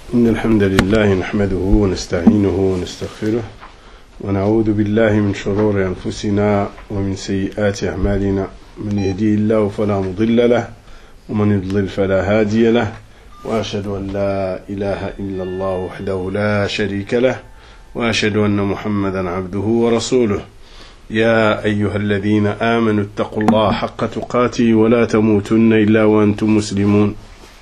إن الحمد لله نحمده ونستعينه ونستغفره ونعوذ بالله من شرور أنفسنا ومن سيئات أعمالنا. من يهديه الله فلا مضل له ومن يضلل فلا هادي له، وأشهد أن لا إله إلا الله وحده لا شريك له، وأشهد أن محمدا عبده ورسوله. يا أيها الذين آمنوا اتقوا الله حق تقاته ولا تموتن إلا وأنتم مسلمون.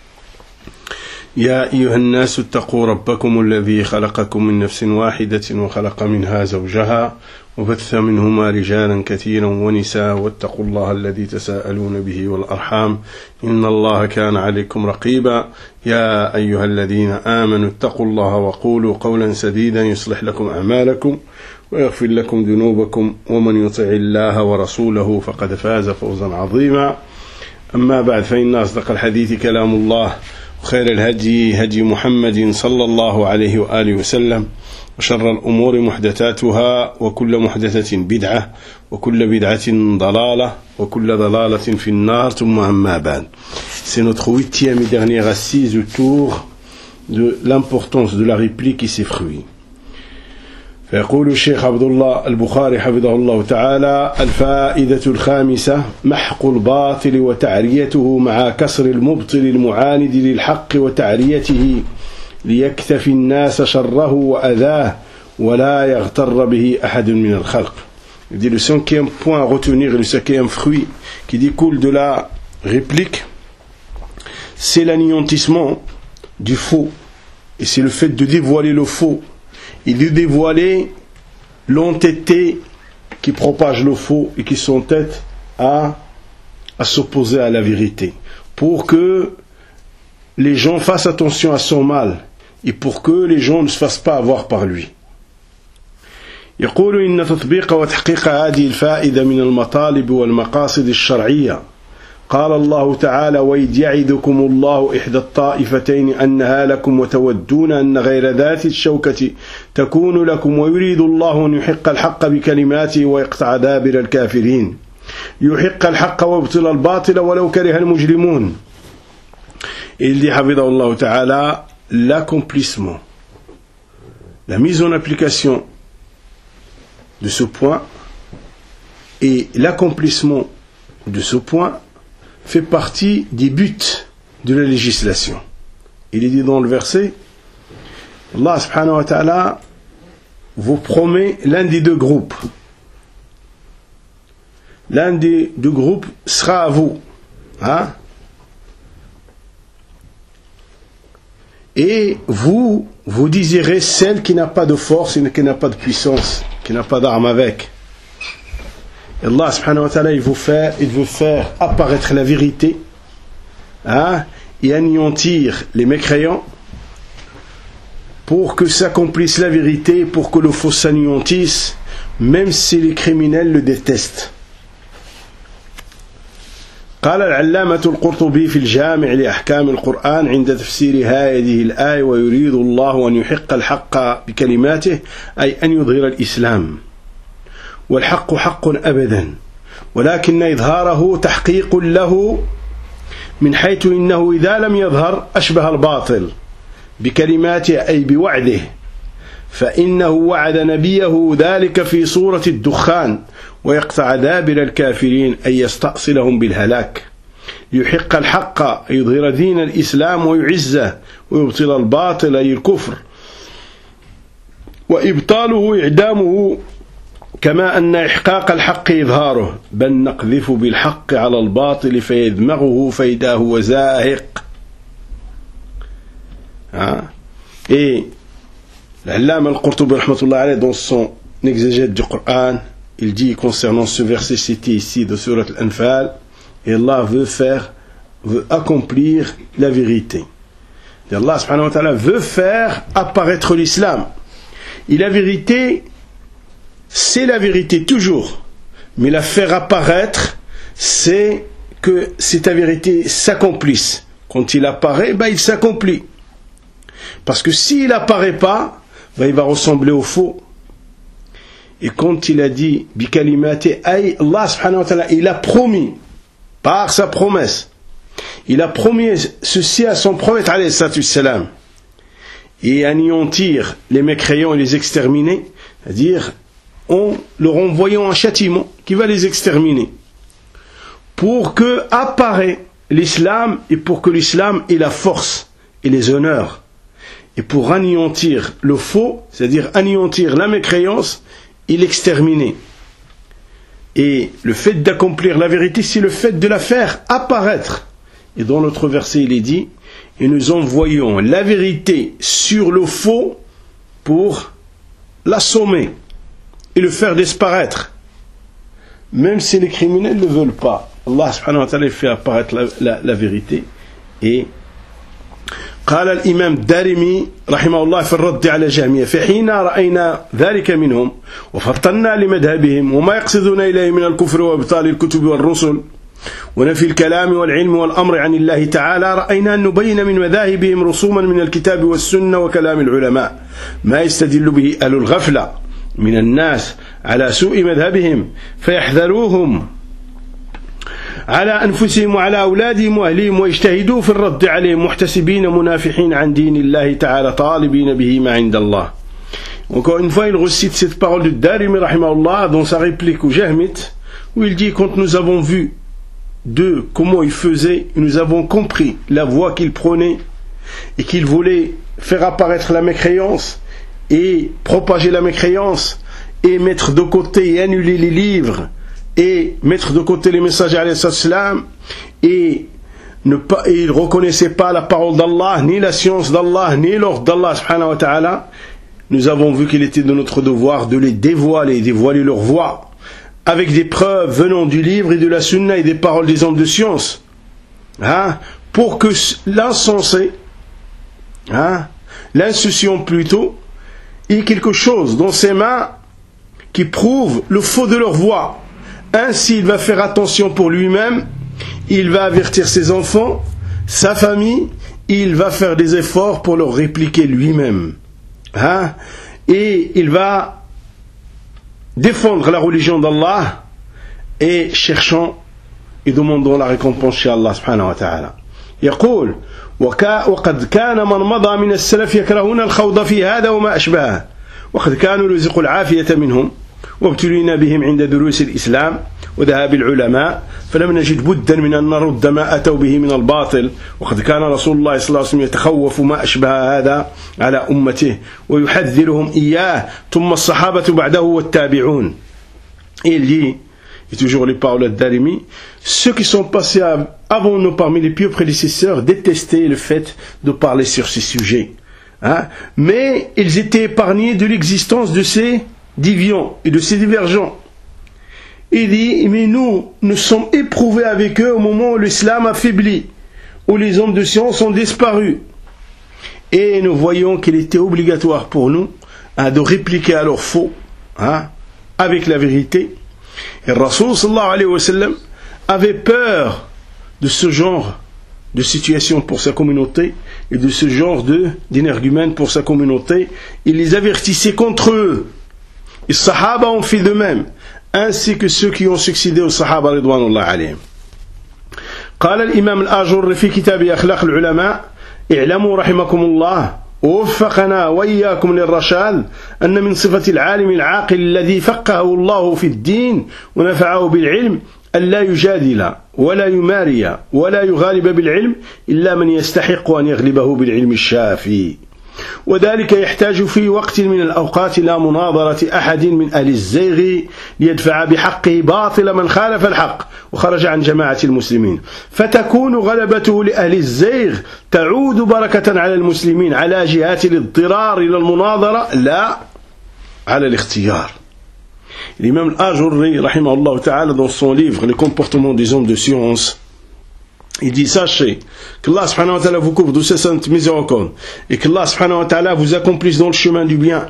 يا أيها الناس اتقوا ربكم الذي خلقكم من نفس واحدة وخلق منها زوجها وبث منهما رجالا كثيرا ونساء، واتقوا الله الذي تساءلون به والأرحام إن الله كان عليكم رقيبا. يا أيها الذين آمنوا اتقوا الله وقولوا قولا سديدا يصلح لكم أعمالكم ويغفر لكم ذنوبكم، ومن يطع الله ورسوله فقد فاز فوزا عظيما. أما بعد، فإن أصدق الحديث كلام الله، وخير الهدي هدي محمد صلى الله عليه وآله وسلم، وشر الأمور محدثاتها، وكل محدثة بدعة، وكل بدعة ضلالة، وكل ضلالة في النار. ثم أما بعد. C'est notre 8e et dernière assise autour de l'importance de la réplique et ses fruits. فيقول الشيخ عبد الله البخاري حفظه الله تعالى: الفائدة الخامسة محق الباطل وتعريته مع كسر المبطل المعاند للحق وتعريته ليكتفي الناس شره وأذاه ولا يغتر به أحد من الخلق. Il dit le cinquième point à retenir et le cinquième fruit qui découle de la réplique, c'est l'anéantissement du faux, et c'est le fait de dévoiler le faux et de dévoiler l'entêté qui propage le faux et qui s'entête à s'opposer à la vérité, pour que les gens fassent attention à son mal et pour que les gens ne se fassent pas avoir par lui. يقول إن تطبيق وتحقيق هذه الفائدة من المطالب والمقاصد الشرعية. قال الله تعالى: وإذ يعدكم الله إحدى الطائفتين أنها لكم وتودون أن غير ذات الشوكة تكون لكم ويريد الله أن يحق الحق بكلماته ويقطع دابر الكافرين. يحق الحق ويبطل الباطل ولو كره المجرمون. Il dit حفظه الله تعالى: l'accomplissement, la mise en application de ce point et l'accomplissement de ce point fait partie des buts de la législation. Il est dit dans le verset, Allah subhanahu wa ta'ala vous promet l'un des deux groupes. L'un des deux groupes sera à vous. Hein? Et vous désirez celle qui n'a pas de force et qui n'a pas de puissance, qui n'a pas d'arme avec. Allah subhanahu wa ta'ala, il veut faire apparaître la vérité, hein, et anéantir les mécréants pour que s'accomplisse la vérité, pour que le faux s'anéantisse, même si les criminels le détestent. قال العلامة القرطبي في الجامع لأحكام القرآن عند تفسير هذه الآية: ويريد الله أن يحق الحق بكلماته، أي أن يظهر الإسلام، والحق حق أبدا، ولكن إظهاره تحقيق له، من حيث إنه إذا لم يظهر أشبه الباطل بكلماته أي بوعده، فإنه وعد نبيه ذلك في سورة الدخان: ويقطع دابر الكافرين أي يستأصلهم بالهلاك، يحق الحق يظهر دين الإسلام ويعزه، ويبطل الباطل أي الكفر، وإبطاله إعدامه، كما أن إحقاق الحق إظهاره، بل نقذف بالحق على الباطل فيدمغه فإذا هو زاهق. Et l'Allama al-Qurtubi rahmatullah alayhi, dans son exégète du Coran, il dit concernant ce verset cité ici de Surat al-Anfal, et Allah veut accomplir la vérité. Et Allah subhanahu wa ta'ala veut faire apparaître l'islam. Et la vérité, c'est la vérité toujours, mais la faire apparaître, c'est que cette vérité s'accomplisse. Quand il apparaît, il s'accomplit. Parce que s'il apparaît pas, il va ressembler au faux. Et quand il a dit bikalimati ay, Allah subhanahu wa ta'ala, il a promis par sa promesse, il a promis ceci à son prophète alayhi salatu wassalam, et anéantir les mécréants et les exterminer, c'est-à-dire en leur envoyant un châtiment qui va les exterminer, pour que apparaît l'islam et pour que l'islam ait la force et les honneurs, et pour anéantir le faux, c'est-à-dire anéantir la mécréance et l'exterminer. Et le fait d'accomplir la vérité, c'est le fait de la faire apparaître. Et dans l'autre verset, il est dit, et nous envoyons la vérité sur le faux pour l'assommer et le faire disparaître, même si les criminels ne le veulent pas. Allah subhanahu wa ta'ala fait apparaître la vérité. Et قال الإمام الدارمي رحمه الله في الرد على جهمية فحين رأينا ذلك منهم وفطنا لمذهبهم وما يقصدون إليه من الكفر وإبطال الكتب والرسل ونفي الكلام والعلم والأمر عن الله تعالى رأينا أن نبين من مذاهبهم رسوما من الكتاب والسنة وكلام العلماء ما يستدل به أهل الغفلة من الناس على سوء مذهبهم فيحذروهم على أنفسهم وعلى أولادهم وأهلهم ويجتهدوا في الرد عليهم محتسبين منافحين عن دين الله تعالى طالبين به ما عند الله. Encore une fois, il recite cette parole de Darimi rahimahullah dans sa réplique au Jahmite, où il dit, quand nous avons vu de comment il faisait, nous avons compris la voie qu'il prenait et qu'il voulait faire apparaître la mécréance et propager la mécréance et mettre de côté et annuler les livres et mettre de côté les messagers alayhi salam, et il ne reconnaissait pas la parole d'Allah, ni la science d'Allah, ni l'ordre d'Allah subhanahu wa ta'ala. Nous avons vu qu'il était de notre devoir de les dévoiler leur voix avec des preuves venant du livre et de la sunna et des paroles des hommes de science, pour que l'insensé, l'insouciant plutôt, ait quelque chose dans ses mains qui prouve le faux de leur voix. Ainsi, il va faire attention pour lui-même, il va avertir ses enfants, sa famille, il va faire des efforts pour leur répliquer lui-même. Et il va défendre la religion d'Allah et cherchant et demandant la récompense chez Allah subhanahu wa ta'ala. يقول وقد كان من مضى من السلف يكرهون الخوض في هذا وما أشبهه وقد كانوا رزقوا العافية منهم وابتلينا بهم عند دروس الإسلام وذهاب العلماء فلم نجد بدا من أن نرد ما أتوا به من الباطل وقد كان رسول الله صلى الله عليه وسلم يتخوف ما أشبه هذا على أمته ويحذرهم إياه ثم الصحابة بعده والتابعون. Et il dit, et toujours les paroles d'Darimi, ceux qui sont passés avant nous parmi les pieux prédécesseurs détestaient le fait de parler sur ces sujets, mais ils étaient épargnés de l'existence de ces déviants et de ces divergents. Il dit, mais nous sommes éprouvés avec eux au moment où l'islam affaiblit, où les hommes de science ont disparu. Et nous voyons qu'il était obligatoire pour nous de répliquer à leur faux, avec la vérité. Et Rasoul sallallahu alayhi wa sallam avait peur de ce genre de situation pour sa communauté et de ce genre d'énergumène pour sa communauté. Il les avertissait contre eux. Les Sahaba ont fait de même, ainsi que ceux qui ont succédé aux Sahaba ridwanullah alayhim. قال الإمام الآجر في كتاب أخلاق العلماء اعلموا رحمكم الله ووفقنا وإياكم للرشاد أن من صفة العالم العاقل الذي فقهه الله في الدين ونفعه بالعلم أن لا يجادل ولا يماري ولا يغالب بالعلم إلا من يستحق أن يغلبه بالعلم الشافي وذلك يحتاج في وقت من الأوقات إلى مناظرة أحد من أهل الزيغ ليدفع بحقه باطل من خالف الحق وخرج عن جماعة المسلمين فتكون غلبته لأهل الزيغ تعود بركة على المسلمين على جهات الاضطرار إلى المناظرة لا على الاختيار. L'imam al-Ajurri rahimahullah ta'ala dans son livre Les comportements des hommes de science, il dit, sachez que Allah subhanahu wa ta'ala vous couvre de ses saintes miséricordes et que Allah subhanahu wa ta'ala vous accomplisse dans le chemin du bien,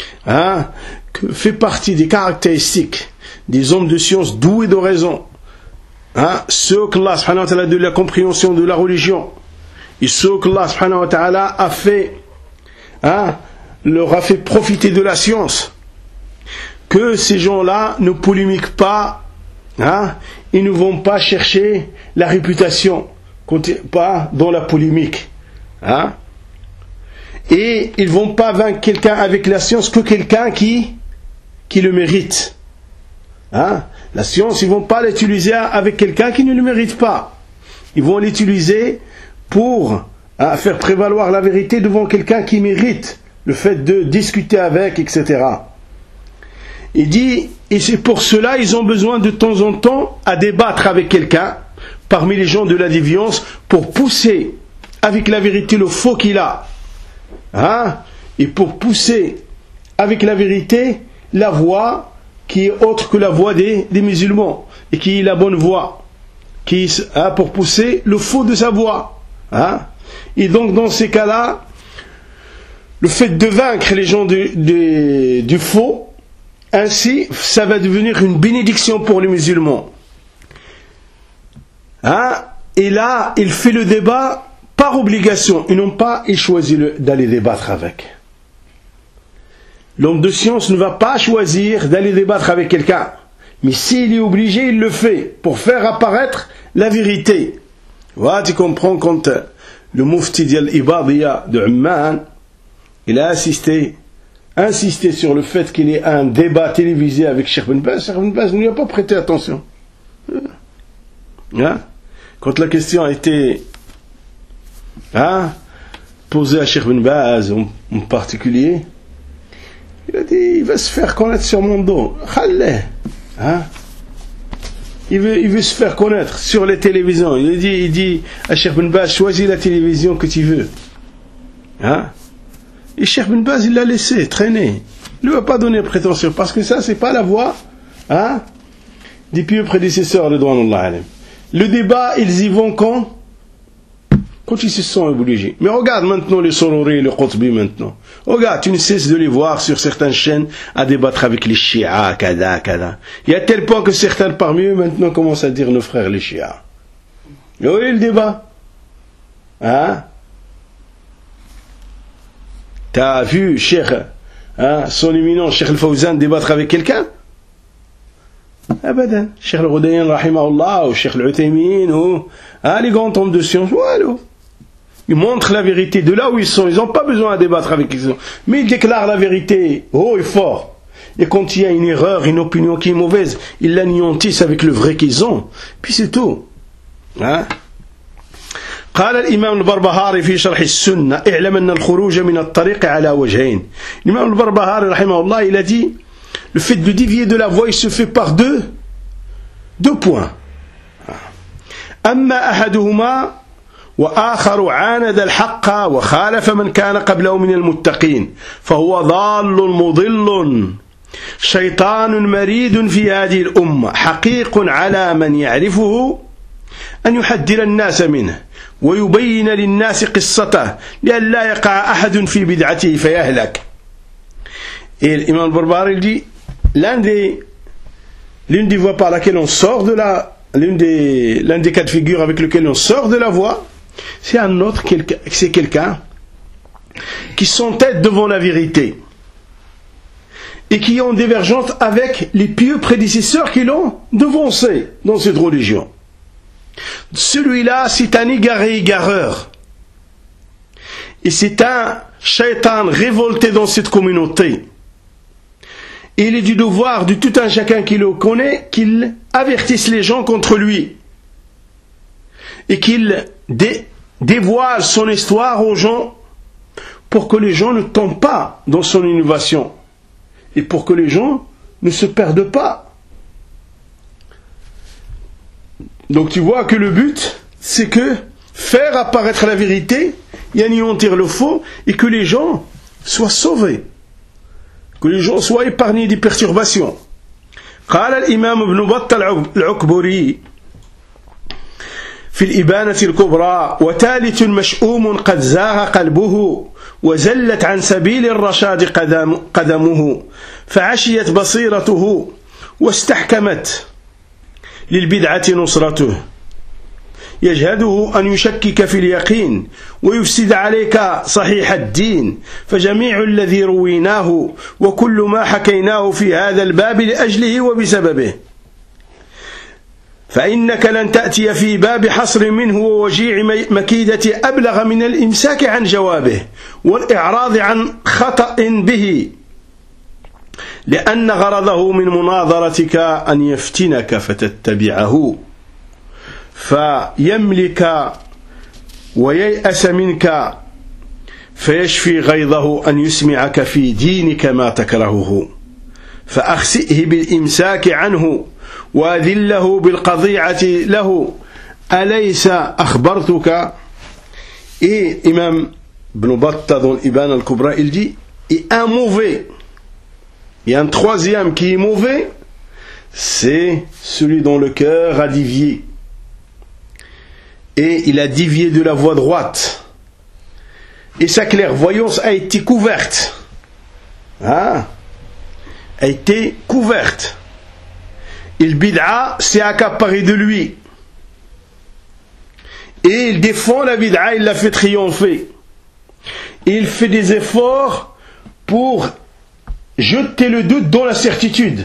que fait partie des caractéristiques des hommes de science doués de raison, ceux que Allah subhanahu wa ta'ala de la compréhension de la religion et ceux que Allah subhanahu wa ta'ala a fait, leur a fait profiter de la science, que ces gens-là ne polémiquent pas, ils ne vont pas chercher la réputation, pas dans la polémique. Et ils ne vont pas vaincre quelqu'un avec la science que quelqu'un qui le mérite. Hein? La science, ils ne vont pas l'utiliser avec quelqu'un qui ne le mérite pas. Ils vont l'utiliser pour faire prévaloir la vérité devant quelqu'un qui mérite le fait de discuter avec, etc. Il dit, et c'est pour cela ils ont besoin de temps en temps à débattre avec quelqu'un parmi les gens de la déviance pour pousser avec la vérité le faux qu'il a. Hein? Et pour pousser avec la vérité la voie qui est autre que la voie des musulmans et qui est la bonne voie, pour pousser le faux de sa voie. Hein? Et donc dans ces cas-là, le fait de vaincre les gens du faux, ainsi ça va devenir une bénédiction pour les musulmans. Hein? Et là, il fait le débat par obligation. Ils n'ont pas choisi d'aller débattre avec. L'homme de science ne va pas choisir d'aller débattre avec quelqu'un. Mais s'il est obligé, il le fait pour faire apparaître la vérité. Voilà, tu comprends quand le mufti d'Ibadiyya de Amman, il a insisté sur le fait qu'il y ait un débat télévisé avec Cheikh Ben Baz. Cheikh Ben Baz ne lui a pas prêté attention. Hein? Quand la question a été posée à Cheikh Ben Baz en particulier, il a dit, il va se faire connaître sur mon dos. Hein? Il veut se faire connaître sur les télévisions. Il dit à Cheikh Ben Baz, choisis la télévision que tu veux. Hein? Et Cheikh Ben Baz, il l'a laissé traîner. Il ne lui a pas donné prétention, parce que ça, c'est pas la voie des pieux prédécesseurs de Ridwanullah alayhim. Le débat, ils y vont quand ils se sont obligés. Mais regarde maintenant les Sorori, les Qutbi maintenant. Regarde, tu ne cesses de les voir sur certaines chaînes à débattre avec les Shia, kada. Il y a tel point que certains parmi eux maintenant commencent à dire nos frères les Shia. Et où est le débat? Hein? T'as vu Cheikh, son éminent Cheikh Al-Fawzan débattre avec quelqu'un? Abadan. Cheikh Al-Ghudayyan rahimahullah ou Cheikh Al-Uthaymin ou les grands hommes de science. Voilà. Ils montrent la vérité de là où ils sont. Ils n'ont pas besoin de débattre avec eux. Mais ils déclarent la vérité haut et fort. Et quand il y a une erreur, une opinion qui est mauvaise, ils l'anéantissent avec le vrai qu'ils ont. Puis c'est tout. Hein? قال الإمام البربهاري في شرح السنة اعلم أن الخروج من الطريق على وجهين. L'imam al-Barbahari rahimahullah, il a dit le fait de dévier de la voie, il se fait par deux points. أما أحدهما وآخر عاند الحق وخالف من كان قبله من المتقين فهو ضال مضل شيطان مريد في هذه الأمة حقيق على من يعرفه أن يحذر الناس منه ويبين للناس قصته لئلا يقع أحد في بدعته فيهلك. Et l'imam Barbahari dit l'une des voies par laquelle on sort de l'un des cas de figure avec lequel on sort de la voie, c'est quelqu'un qui s'entête devant la vérité et qui est en divergence avec les pieux prédécesseurs qui l'ont devancé dans cette religion. Celui-là, c'est un égaré-égareur. Et c'est un shaitan révolté dans cette communauté. Et il est du devoir de tout un chacun qui le connaît qu'il avertisse les gens contre lui. Et qu'il dévoile son histoire aux gens pour que les gens ne tombent pas dans son innovation. Et pour que les gens ne se perdent pas. Donc tu vois que le but, c'est que faire apparaître la vérité et anéantir le faux et que les gens soient sauvés, que les gens soient épargnés des perturbations. قال الإمام ابن بطة العكبري في الإبانة الكبرى وثالث مشؤوم قد زاغ قلبه وزلت عن سبيل الرشاد قدمه فعشيت بصيرته واستحكمت للبدعة نصرته يجهده أن يشكك في اليقين ويفسد عليك صحيح الدين فجميع الذي رويناه وكل ما حكيناه في هذا الباب لأجله وبسببه. فإنك لن تأتي في باب حصر منه ووجيع مكيدة أبلغ من الإمساك عن جوابه والإعراض عن خطأ به، لأن غرضه من مناظرتك أن يفتنك فتتبعه فيملك وييأس منك فيشفي غيظه أن يسمعك في دينك ما تكرهه، فأخسئه بالإمساك عنه وأذله بالقضيعة له. أليس أخبرتك؟ Et Imam Ibn Battah dans l'Ibana al-Kubra, il dit, et un mauvais, il y a un troisième qui est mauvais, c'est celui dont le cœur a dévié. Et il a dévié de la voie droite. Et sa clairvoyance a été couverte. A été couverte. Et le bid'a s'est accaparé de lui. Et il défend la bid'a, il l'a fait triompher. Et il fait des efforts pour jeter le doute dans la certitude.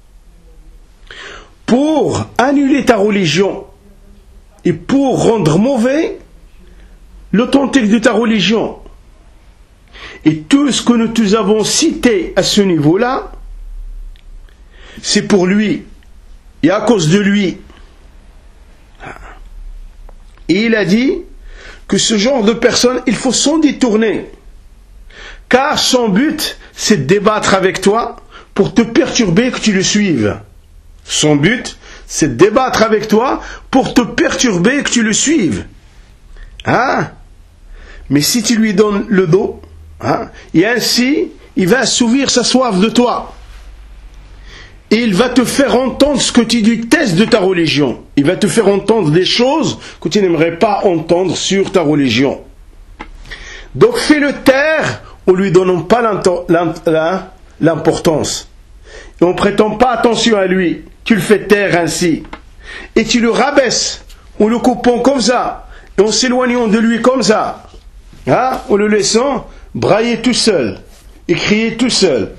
Pour annuler ta religion. Et pour rendre mauvais l'authentique de ta religion. Et tout ce que nous avons cité à ce niveau-là, c'est pour lui. Et à cause de lui. Et il a dit que ce genre de personne, il faut s'en détourner. Car son but, c'est de débattre avec toi pour te perturber que tu le suives. Son but, c'est de débattre avec toi pour te perturber que tu le suives. Mais si tu lui donnes le dos, et ainsi, il va assouvir sa soif de toi. Et il va te faire entendre ce que tu détestes de ta religion. Il va te faire entendre des choses que tu n'aimerais pas entendre sur ta religion. Donc fais-le taire en lui donnant pas l'importance. Et en prêtant pas attention à lui. Tu le fais taire ainsi. Et tu le rabaisses en le coupant comme ça. Et en s'éloignant de lui comme ça. En le laissant brailler tout seul. Et crier tout seul.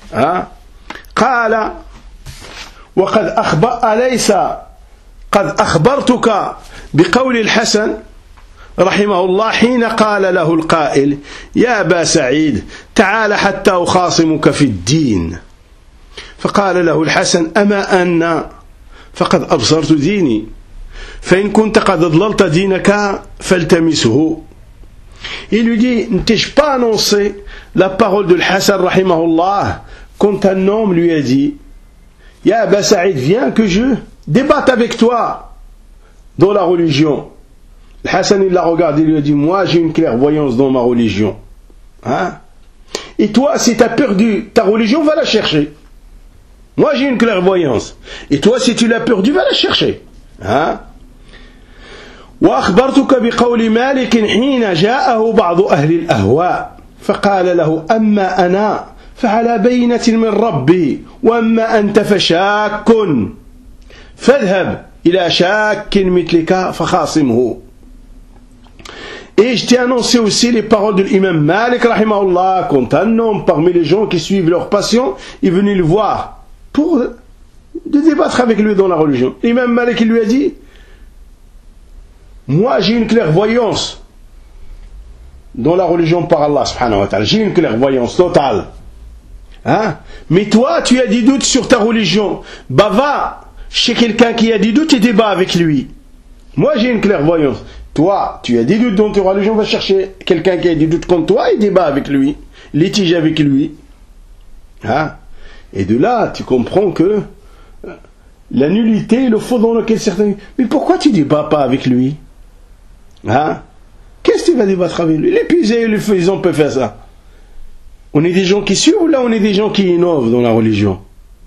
قال وقد أليس قد أخبرتك بقول الحسن رحمه الله حين قال له القائل يا أبا سعيد تعال حتى أخاصمك في الدين فقال له الحسن أما أنا فقد أبصرت ديني فإن كنت قد أضللت دينك فالتمسه. Il lui dit, ne t'ai-je pas annoncé la parole de Hassan rahimahullah quand un homme lui a dit Ya Aba Sa'id, viens que je débatte avec toi dans la religion. Hassan il l'a regardé, il lui a dit moi j'ai une clairvoyance dans ma religion. Et toi si tu as perdu ta religion, va la chercher. Moi j'ai une clairvoyance. Et toi si tu l'as perdu, va la chercher. وأخبرتك بقول مالك حين جاءه بعض أهل الأهواء فقال له أما أنا فعلى بينة من ربي وأما أنت فشاك فاذهب إلى شاك مثلك فخاصمه. Et je t'ai annoncé aussi les paroles de l'imam Malik rahimahullah quand un homme parmi les gens qui suivent leur passion est venu le voir pour débattre avec lui dans la religion. L'imam Malik il lui a dit moi j'ai une clairvoyance dans la religion par Allah subhanahu wa ta'ala, j'ai une clairvoyance totale. Mais toi tu as des doutes sur ta religion, va chez quelqu'un qui a des doutes et débat avec lui. Moi j'ai une clairvoyance. Toi tu as des doutes dans ta religion, va chercher quelqu'un qui a des doutes contre toi et débat avec lui, litige avec lui. Et de là tu comprends que la nullité et le faux dans lequel certains... Mais pourquoi tu débats pas avec lui? Qu'est-ce que tu vas débattre avec lui? Les pisés et les faisans peuvent faire ça. On est des gens qui suivent ou là on est des gens qui innovent dans la religion?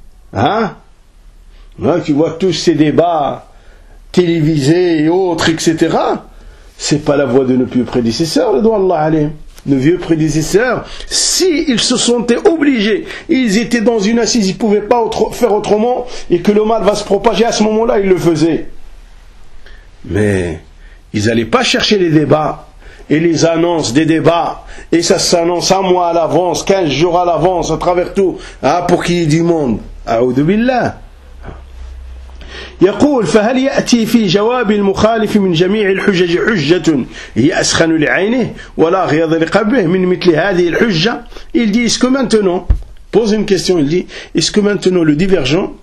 Tu vois tous ces débats télévisés et autres, etc. C'est pas la voie de nos vieux prédécesseurs, le droit Allah alayhim. Nos vieux prédécesseurs, s'ils se sentaient obligés, ils étaient dans une assise, ils ne pouvaient pas faire autrement, et que le mal va se propager, à ce moment-là, ils le faisaient. Mais ils n'allaient pas chercher les débats et les annonces des débats, et ça s'annonce un mois à l'avance, 15 jours à l'avance, à travers tout, pour qu'il y ait du monde. A'udhu billah. يقول فهل يأتي في جواب المخالف من جميع الحجج حجة هي أسخن لعينه ولا غيظ لقلبه من مثل هذه الحجة. Il dit, est-ce que maintenant, pose une question, il dit, est-ce que maintenant le divergent,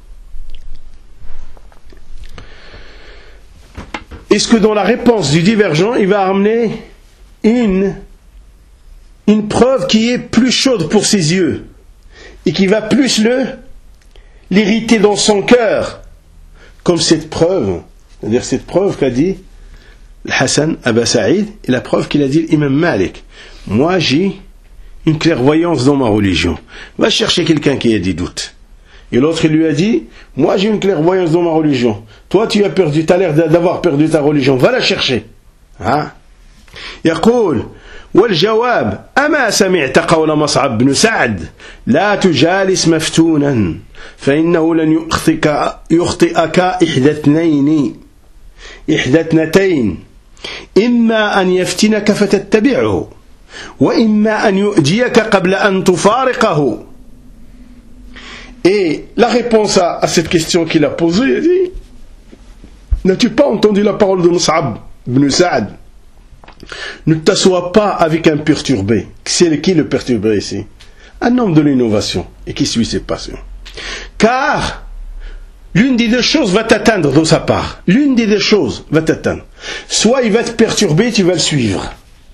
est-ce que dans la réponse du divergent, il va amener une preuve qui est plus chaude pour ses yeux et qui va plus l'irriter dans son cœur, comme cette preuve, c'est-à-dire cette preuve qu'a dit Hassan Abba Saïd et la preuve qu'il a dit l'imam Malik. Moi j'ai une clairvoyance dans ma religion. Va chercher quelqu'un qui a des doutes. Et l'autre il lui a dit, moi j'ai une clairvoyance dans ma religion. Toi tu as perdu, tu as l'air d'avoir perdu ta religion. Va la chercher. Hein? يقول والجواب أما سمعت قول مصعب بن سعد لا تجالس مفتونا فإنه لن يخطئك إحدى اثنتين إما أن يفتنك فتتبعه وإما أن يؤذيك قبل أن تفارقه. Et la réponse à cette question qu'il a posée, il dit, n'as-tu pas entendu la parole de Mus'ab ibn Sa'd? Ne t'assois pas avec un perturbé. C'est qui le perturbé ici? Un homme de l'innovation et qui suit ses passions. Car l'une des deux choses va t'atteindre de sa part. L'une des deux choses va t'atteindre. Soit il va te perturber, tu vas le suivre.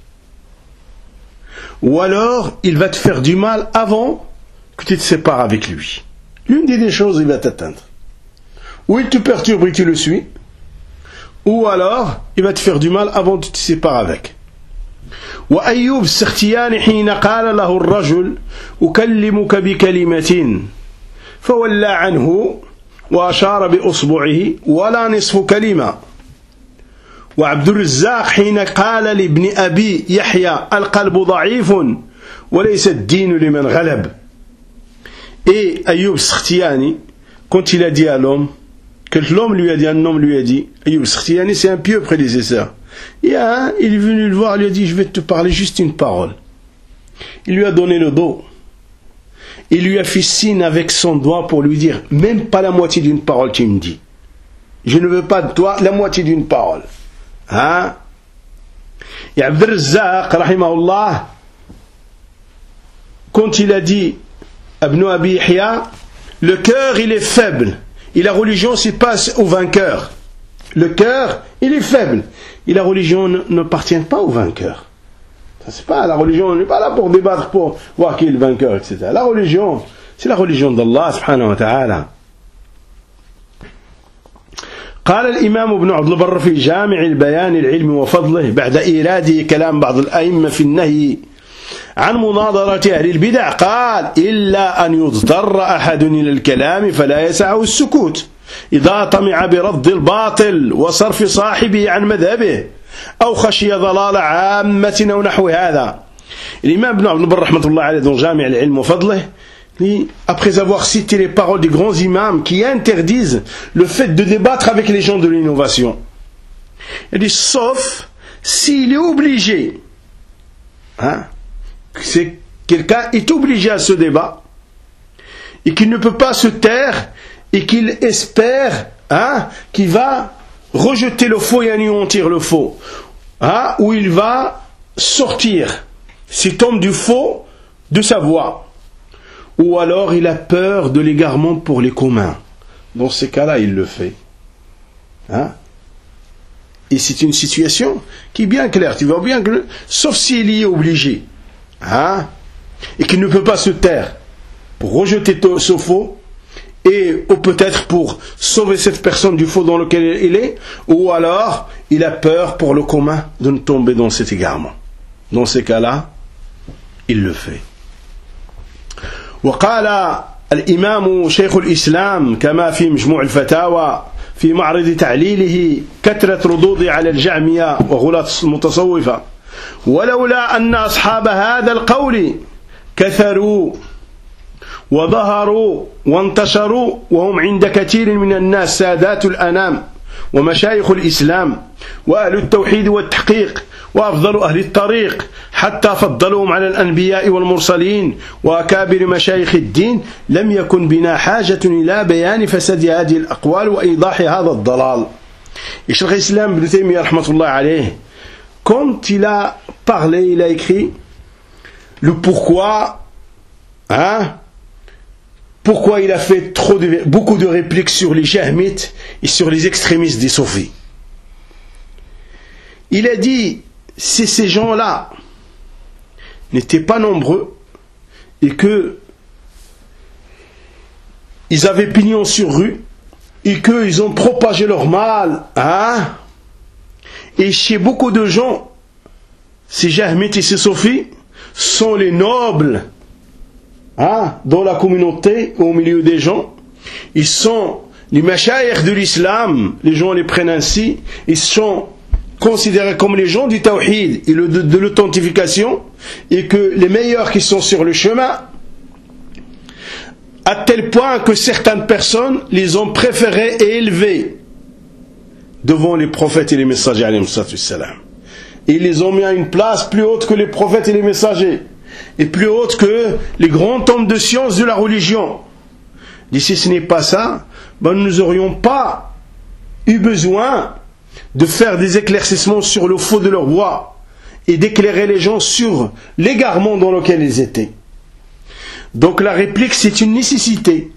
Ou alors il va te faire du mal avant que tu te sépares avec lui. L'une des deux choses il va t'atteindre. Ou il te perturbe et tu le suis. Ou alors, il va te faire du mal avant que tu te sépares avec. وأيوب السختياني حين قال له الرجل أكلمك بكلمة فولى عنه وأشار بأصبعه ولا نصف كلمة. وعبد الرزاق حين قال لابن أبي يحيى القلب ضعيف وليس الدين لمن غلب. Et Ayoub Sakhtiani, quand il a dit à l'homme, que l'homme lui a dit, un homme lui a dit, Ayoub Sakhtiani, c'est un pieux prédécesseur. Il est venu le voir, il lui a dit, je vais te parler juste une parole. Il lui a donné le dos. Il lui a fait signe avec son doigt pour lui dire, même pas la moitié d'une parole tu me dis. Je ne veux pas de toi la moitié d'une parole. Hein? Et Abd al-Razzaq, rahimahullah, quand il a dit, Ibn Abi Yahya, le cœur il est faible et la religion c'est pas au vainqueur. Le cœur il est faible et la religion n'appartient pas au vainqueur. Ça, c'est pas la religion, on n'est pas là pour débattre pour voir qui est le vainqueur, etc. La religion c'est la religion d'Allah subhanahu wa ta'ala. قال الإمام ابن عبد البر في جامع البيان العلم وفضله بعد إيراده كلام بعض الأئمة في النهي عن مناظرة أهل البدع قال إلا أن يضطر أحد إلى الكلام فلا يسعه السكوت إذا طمع برد الباطل وصرف صاحبه عن مذهبه أو خشي ضلال عامة أو نحو هذا. الإمام ابن عبد البر رحمة الله عليه dans جامع العلم وفضله, après avoir cité les paroles des grands imams qui interdisent le fait de débattre avec les gens de l'innovation, il dit sauf s'il est obligé, hein, c'est quelqu'un est obligé à ce débat et qu'il ne peut pas se taire et qu'il espère, hein, qu'il va rejeter le faux et anéantir le faux, hein, ou il va sortir cet homme du faux de sa voie, ou alors il a peur de l'égarement pour les communs. Dans ces cas-là il le fait, hein? Et c'est une situation qui est bien claire, tu vois bien que sauf s'il y est obligé, hein, et qu'il ne peut pas se taire pour rejeter ce faux et ou peut-être pour sauver cette personne du faux dans lequel il est, ou alors il a peur pour le commun de ne tomber dans cet égarement. Dans ces cas-là il le fait. وقال الإمام شيخ الإسلام كما في مجموع الفتاوى في معرض تعليله كثرة ردود على الجعمية وغلاة المتصوفة ولولا أن أصحاب هذا القول كثروا وظهروا وانتشروا وهم عند كثير من الناس سادات الأنام ومشايخ الإسلام وأهل التوحيد والتحقيق وأفضل أهل الطريق حتى فضلوهم على الأنبياء والمرسلين وأكابر مشايخ الدين لم يكن بنا حاجة إلى بيان فساد هذه الأقوال وإيضاح هذا الضلال. Et Cheikh Islam Ibn Taymiyyah rahmatullah alayh, quand il a parlé, il a écrit le pourquoi, pourquoi il a fait beaucoup de répliques sur les jahmites et sur les extrémistes des soufis. Il a dit, si ces gens-là n'étaient pas nombreux et que ils avaient pignon sur rue et qu'ils ont propagé leur mal, et chez beaucoup de gens, ces jahmites et ces soufis sont les nobles dans la communauté, au milieu des gens. Ils sont les mashayikh de l'islam, les gens les prennent ainsi, ils sont considérés comme les gens du tawhid et de l'authentification, et que les meilleurs qui sont sur le chemin, à tel point que certaines personnes les ont préférés et élevés devant les prophètes et les messagers alayhimu salam. Ils les ont mis à une place plus haute que les prophètes et les messagers, et plus haute que les grands hommes de science de la religion. Et si ce n'est pas ça, nous n'aurions pas eu besoin de faire des éclaircissements sur le faux de leur voix et d'éclairer les gens sur l'égarement dans lequel ils étaient. Donc la réplique, c'est une nécessité.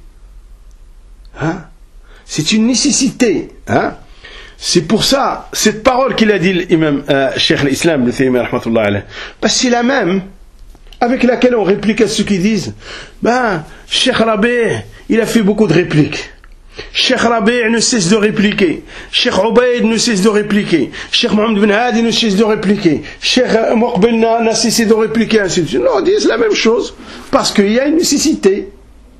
C'est une nécessité. C'est pour ça, cette parole qu'il a dit l'imam Cheikh l'Islam Ibn Taymiyyah rahmatullah alayh, parce que c'est la même avec laquelle on réplique à ceux qui disent Cheikh Rabi' il a fait beaucoup de répliques. Cheikh Rabi' ne cesse de répliquer. Cheikh Ubayd ne cesse de répliquer. Cheikh Mohamed Ben Hadi ne cesse de répliquer. Cheikh Muqbil n'a cessé de répliquer, ainsi de suite. Non, on dit la même chose. Parce qu'il y a une nécessité.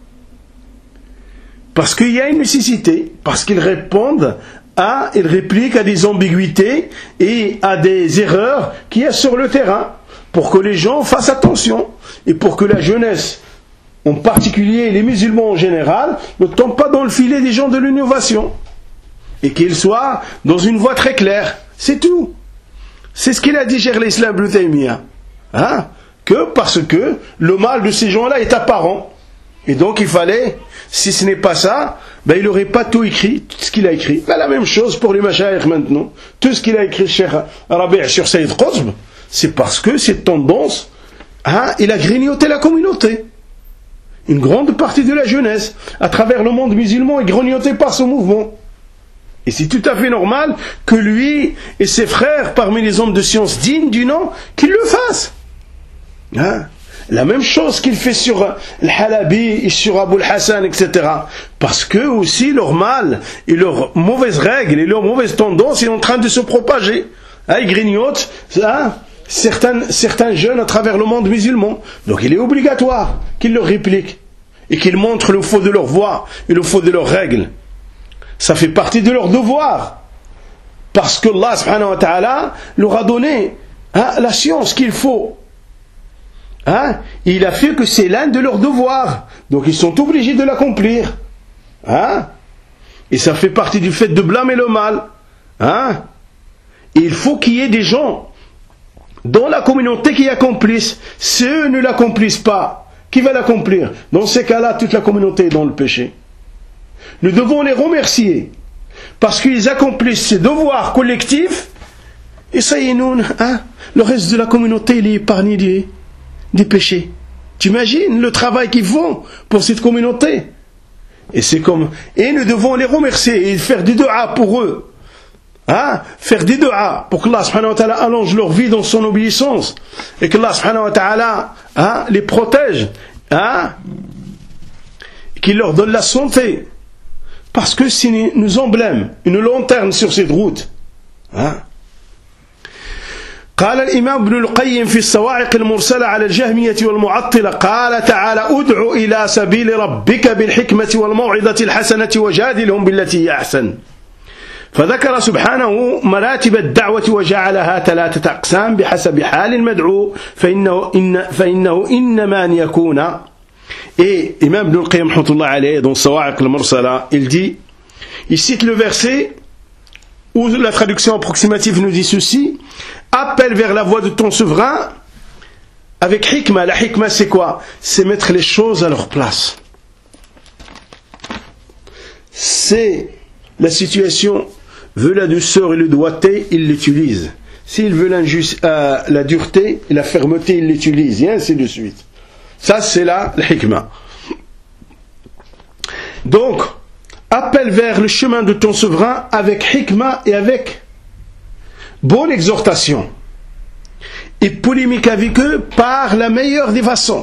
Parce qu'il y a une nécessité. Parce qu'ils répondent ils répliquent à des ambiguïtés et à des erreurs qu'il y a sur le terrain. Pour que les gens fassent attention. Et pour que la jeunesse, en particulier les musulmans en général, ne tombent pas dans le filet des gens de l'innovation. Et qu'ils soient dans une voie très claire. C'est tout. C'est ce qu'il a dit Cheikh l'Islam Ibn Taymiyyah. Que parce que le mal de ces gens-là est apparent. Et donc il fallait, si ce n'est pas ça, il n'aurait pas tout écrit, tout ce qu'il a écrit. La même chose pour les mashayikh maintenant. Tout ce qu'il a écrit Cheikh Rabi' sur Sayyid Qutb, c'est parce que cette tendance, il a grignoté la communauté. Une grande partie de la jeunesse, à travers le monde musulman, est grignotée par ce mouvement. Et c'est tout à fait normal que lui et ses frères, parmi les hommes de science dignes du nom, qu'ils le fassent. La même chose qu'il fait sur Al-Halabi et sur Abu al-Hassan, etc. Parce que aussi leur mal et leurs mauvaises règles et leurs mauvaises tendances sont en train de se propager. Ils grignotent certains jeunes à travers le monde musulman. Donc il est obligatoire qu'ils leur répliquent et qu'ils montrent le faux de leur voix et le faux de leurs règles. Ça fait partie de leur devoir. Parce que Allah subhanahu wa ta'ala leur a donné la science qu'il faut. Il a fait que c'est l'un de leurs devoirs. Donc ils sont obligés de l'accomplir. Et ça fait partie du fait de blâmer le mal. Et il faut qu'il y ait des gens dans la communauté qui accomplissent. Si eux ne l'accomplissent pas, qui va l'accomplir? Dans ces cas-là, toute la communauté est dans le péché. Nous devons les remercier parce qu'ils accomplissent ces devoirs collectifs et ça y est, le reste de la communauté il est épargné des péchés. Tu imagines le travail qu'ils font pour cette communauté? Et nous devons les remercier et faire des du'a pour eux. Faire des du'a pour que Allah subhanahu wa ta'ala allonge leur vie dans son obéissance et que Allah subhanahu wa ta'ala les protège, qu'il leur donne la santé, parce que c'est nous emblème, une lanterne sur cette route. قال الإمام ابن القيم في الصواعق المرسلة على الجهمية والمعطلة قال تعالى ادع إلى سبيل ربك بالحكمة والموعظة الحسنة وجادلهم بالتي هي أحسن. فذكر سبحانه مراتب الدعوة وجعلها 3 أقسام بحسب حال المدعو فإنه إنما أن يكون. Et Imam Ibn al-Qayyim rahmatullah alayhi dans Sawa'iq al-Mursala, il cite le verset ou la traduction approximative nous dit ceci, appelle vers la voie de ton souverain avec hikma. La hikma c'est quoi? C'est mettre les choses à leur place. C'est la situation veut la douceur et le doigté, il l'utilise. S'il veut la dureté et la fermeté, il l'utilise, et ainsi de suite. Ça c'est la hikma. Donc, appelle vers le chemin de ton souverain avec hikma et avec bonne exhortation. Et polémique avec eux par la meilleure des façons.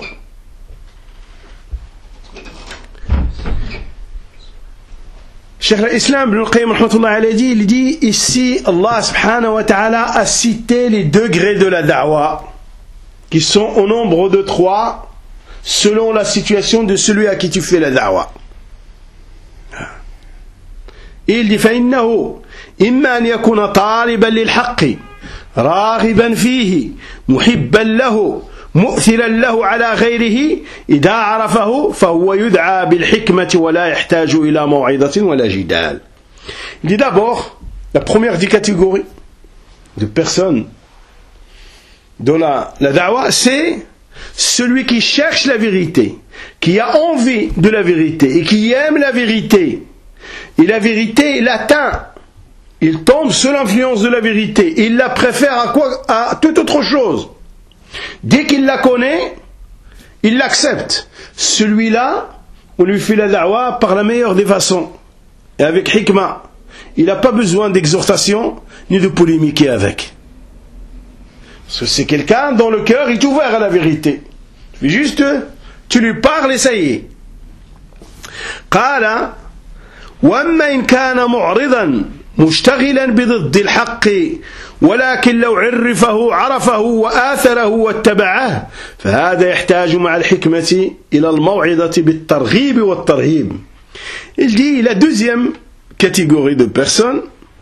Cheikh l'Islam Ibn al-Qayyim il dit ici, Allah subhanahu wa ta'ala a cité les degrés de la da'wa qui sont au nombre de 3 selon la situation de celui à qui tu fais la da'wa. Il dit فإنه إما أن يكون طالبا للحق راغبا فيه محبا له مؤثرا له على غيره إذا عرفه فهو يدعى بالحكمة ولا يحتاج إلى موعظة ولا جدال. Il dit d'abord, la première des catégories de personnes dans la da'wa, c'est celui qui cherche la vérité, qui a envie de la vérité et qui aime la vérité. Et la vérité, il l'atteint. Il tombe sous l'influence de la vérité. Il la préfère à toute autre chose. Dès qu'il la connaît, il l'accepte. Celui-là, on lui fait la da'wa par la meilleure des façons. Et avec hikma. Il n'a pas besoin d'exhortation, ni de polémiquer avec. Parce que c'est quelqu'un dont le cœur est ouvert à la vérité. Juste, tu lui parles et ça y est. قال وأما إن كان معرضا مشتغلا بضد الحق ولكن لو عرفه وآثره واتبعه فهذا يحتاج مع الحكمة إلى الموعظة بالترغيب والترهيب. Il dit la deuxième catégorie de personnes,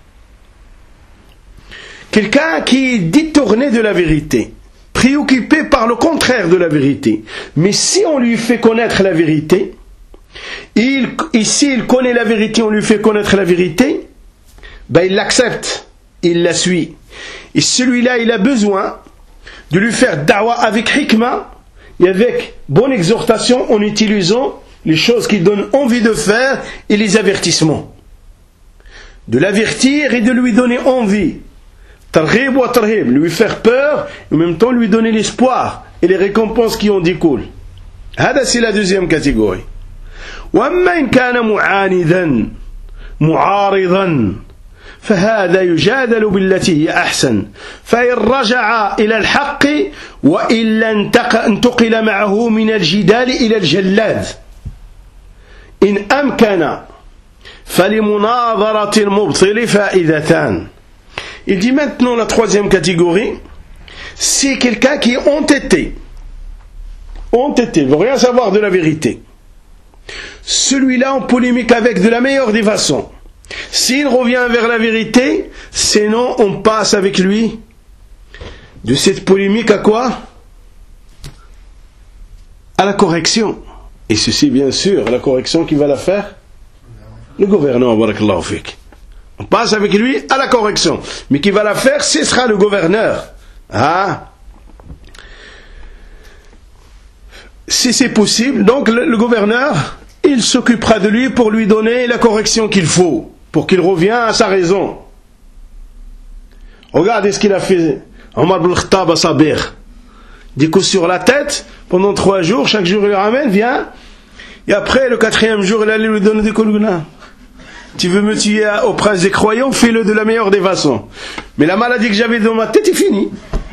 quelqu'un qui est détourné de la vérité, préoccupé par le contraire de la vérité, mais si on lui fait connaître la vérité, et s'il connaît la vérité, on lui fait connaître la vérité, ben il l'accepte, il la suit. Et celui-là, il a besoin de lui faire da'wa avec hikma et avec bonne exhortation en utilisant les choses qui donnent envie de faire et les avertissements. De l'avertir et de lui donner envie. Targhib wa tarhib, lui faire peur et en même temps lui donner l'espoir et les récompenses qui en découlent. Hada, c'est la deuxième catégorie. وأما إن كان معاندا معارضا فهذا يجادل بالتي هي أحسن فإن رجع إلى الحق وإلا انتقل معه من الجدال إلى الجلاد إن أمكن فلمناظرة المبطل فائدتان. Il dit maintenant la troisième catégorie, c'est quelqu'un qui est entêté, ne veut rien savoir de la vérité. Celui-là, on polémique avec de la meilleure des façons. S'il revient vers la vérité, sinon on passe avec lui de cette polémique à quoi? À la correction. Et ceci, bien sûr, la correction qui va la faire? Le gouverneur, barakallahu fik. On passe avec lui à la correction. Mais qui va la faire, ce sera le gouverneur. Ah. Si c'est possible, donc le gouverneur, il s'occupera de lui pour lui donner la correction qu'il faut, pour qu'il revienne à sa raison. Regardez ce qu'il a fait Omar ibn Khattab à Sabir. Des coups sur la tête, pendant 3 jours, chaque jour il le ramène, viens, et après le 4e jour il allait lui donner des coups de gouvernail. Tu veux me tuer au prince des croyants, fais-le de la meilleure des façons. Mais la maladie que j'avais dans ma tête est finie.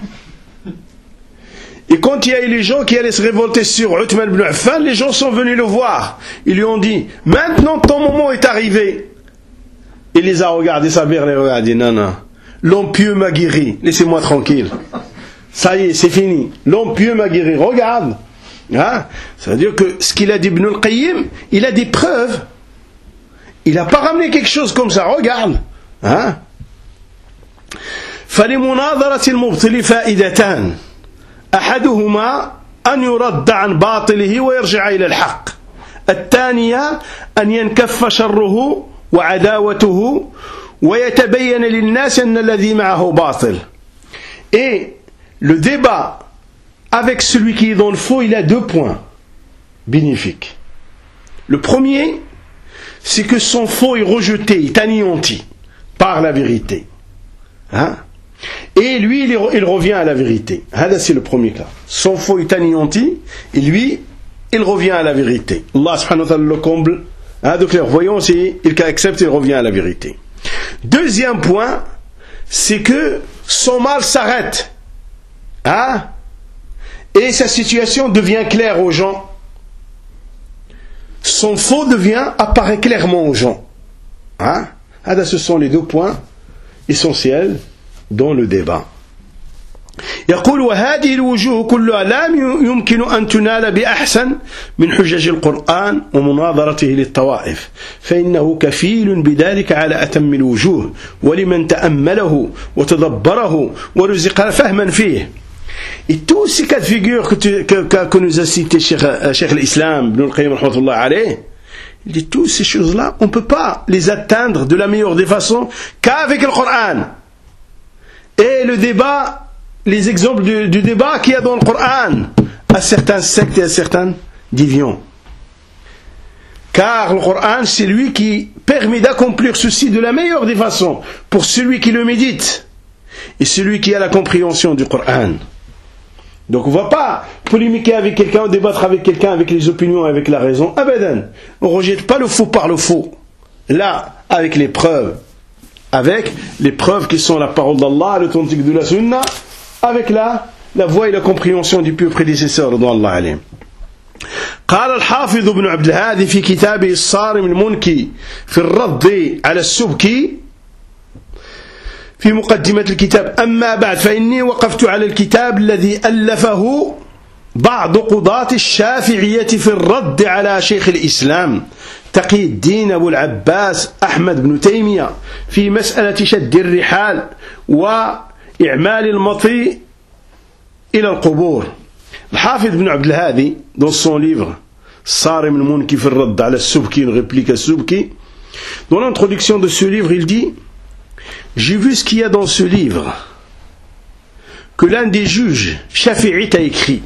Et quand il y a eu les gens qui allaient se révolter sur Uthman ibn Affan, les gens sont venus le voir. Ils lui ont dit, maintenant ton moment est arrivé. Il les a regardés, sa mère les regarde, dit, non, l'homme pieux m'a guéri, laissez-moi tranquille. Ça y est, c'est fini. L'homme pieux m'a guéri, regarde. Hein? Ça veut dire que ce qu'il a dit Ibn al-Qayyim, il a des preuves. Il n'a pas ramené quelque chose comme ça, regarde. Hein? فَلِمُنَاظَرَةِ الْمُبْطِلِ فَائِدَتَانِ أحدهما أن يرد عن باطله ويرجع إلى الحق الثانية أن ينكف شره وعداوته ويتبين للناس أن الذي معه باطل. Et le débat avec celui qui est dans le faux, il a 2 points bénéfiques. Le premier, c'est que son faux est rejeté, est anéanti par la vérité. Hein? Et lui, il revient à la vérité. C'est le premier cas. Son faux est anéanti, et lui, il revient à la vérité. Allah subhanahu wa ta'ala le comble. Donc, voyons si il accepte, il revient à la vérité. Deuxième point, c'est que son mal s'arrête. Hein? Et sa situation devient claire aux gens. Son faux apparaît clairement aux gens. Hein? Ce sont les 2 points essentiels dans le débat. يقول وهذه الوجوه كلها لا يمكن أن تنال بأحسن من حجج القرآن ومناظرته للطوائف فإنه كفيل بذلك على أتم الوجوه ولمن تأمله وتدبره ورزق فهما فيه. Et tous ces cas de figure que nous a cité Cheikh l'Islam Ibn al-Qayyim rahmatullah alayh, il dit toutes ces choses-là, on ne peut pas les atteindre de la meilleure des façons qu'avec le Coran. Et le débat, les exemples du débat qu'il y a dans le Coran, à certains sectes et à certaines divisions. Car le Coran, c'est lui qui permet d'accomplir ceci de la meilleure des façons pour celui qui le médite et celui qui a la compréhension du Coran. Donc on ne va pas polémiquer avec quelqu'un, débattre avec quelqu'un avec les opinions, avec la raison. Abadan. On ne rejette pas le faux par le faux. Là, avec les preuves. Avec les preuves qui sont la parole d'Allah, l'authentique de la Sunna, avec la voix et la compréhension du pieux prédécesseur d'Allah alayhi. قال الحافظ ابن عبد الهادي في كتابه الصارم المنكي في الرد على السبكي في مقدمة الكتاب أما بعد فإني وقفت على الكتاب الذي ألفه بعض قضاة الشافعية في الرد على شيخ الإسلام تقي الدين أبو العباس أحمد بن تيمية في مسألة شد الرحال وإعمال المطي إلى القبور. الحافظ بن عبد الهادي dans son livre صارم المنكي في الرد على السبكي, une réplique à Subki, dans l'introduction de ce livre il dit: j'ai vu ce qu'il y a dans ce livre que l'un des juges shafi'ites a écrit,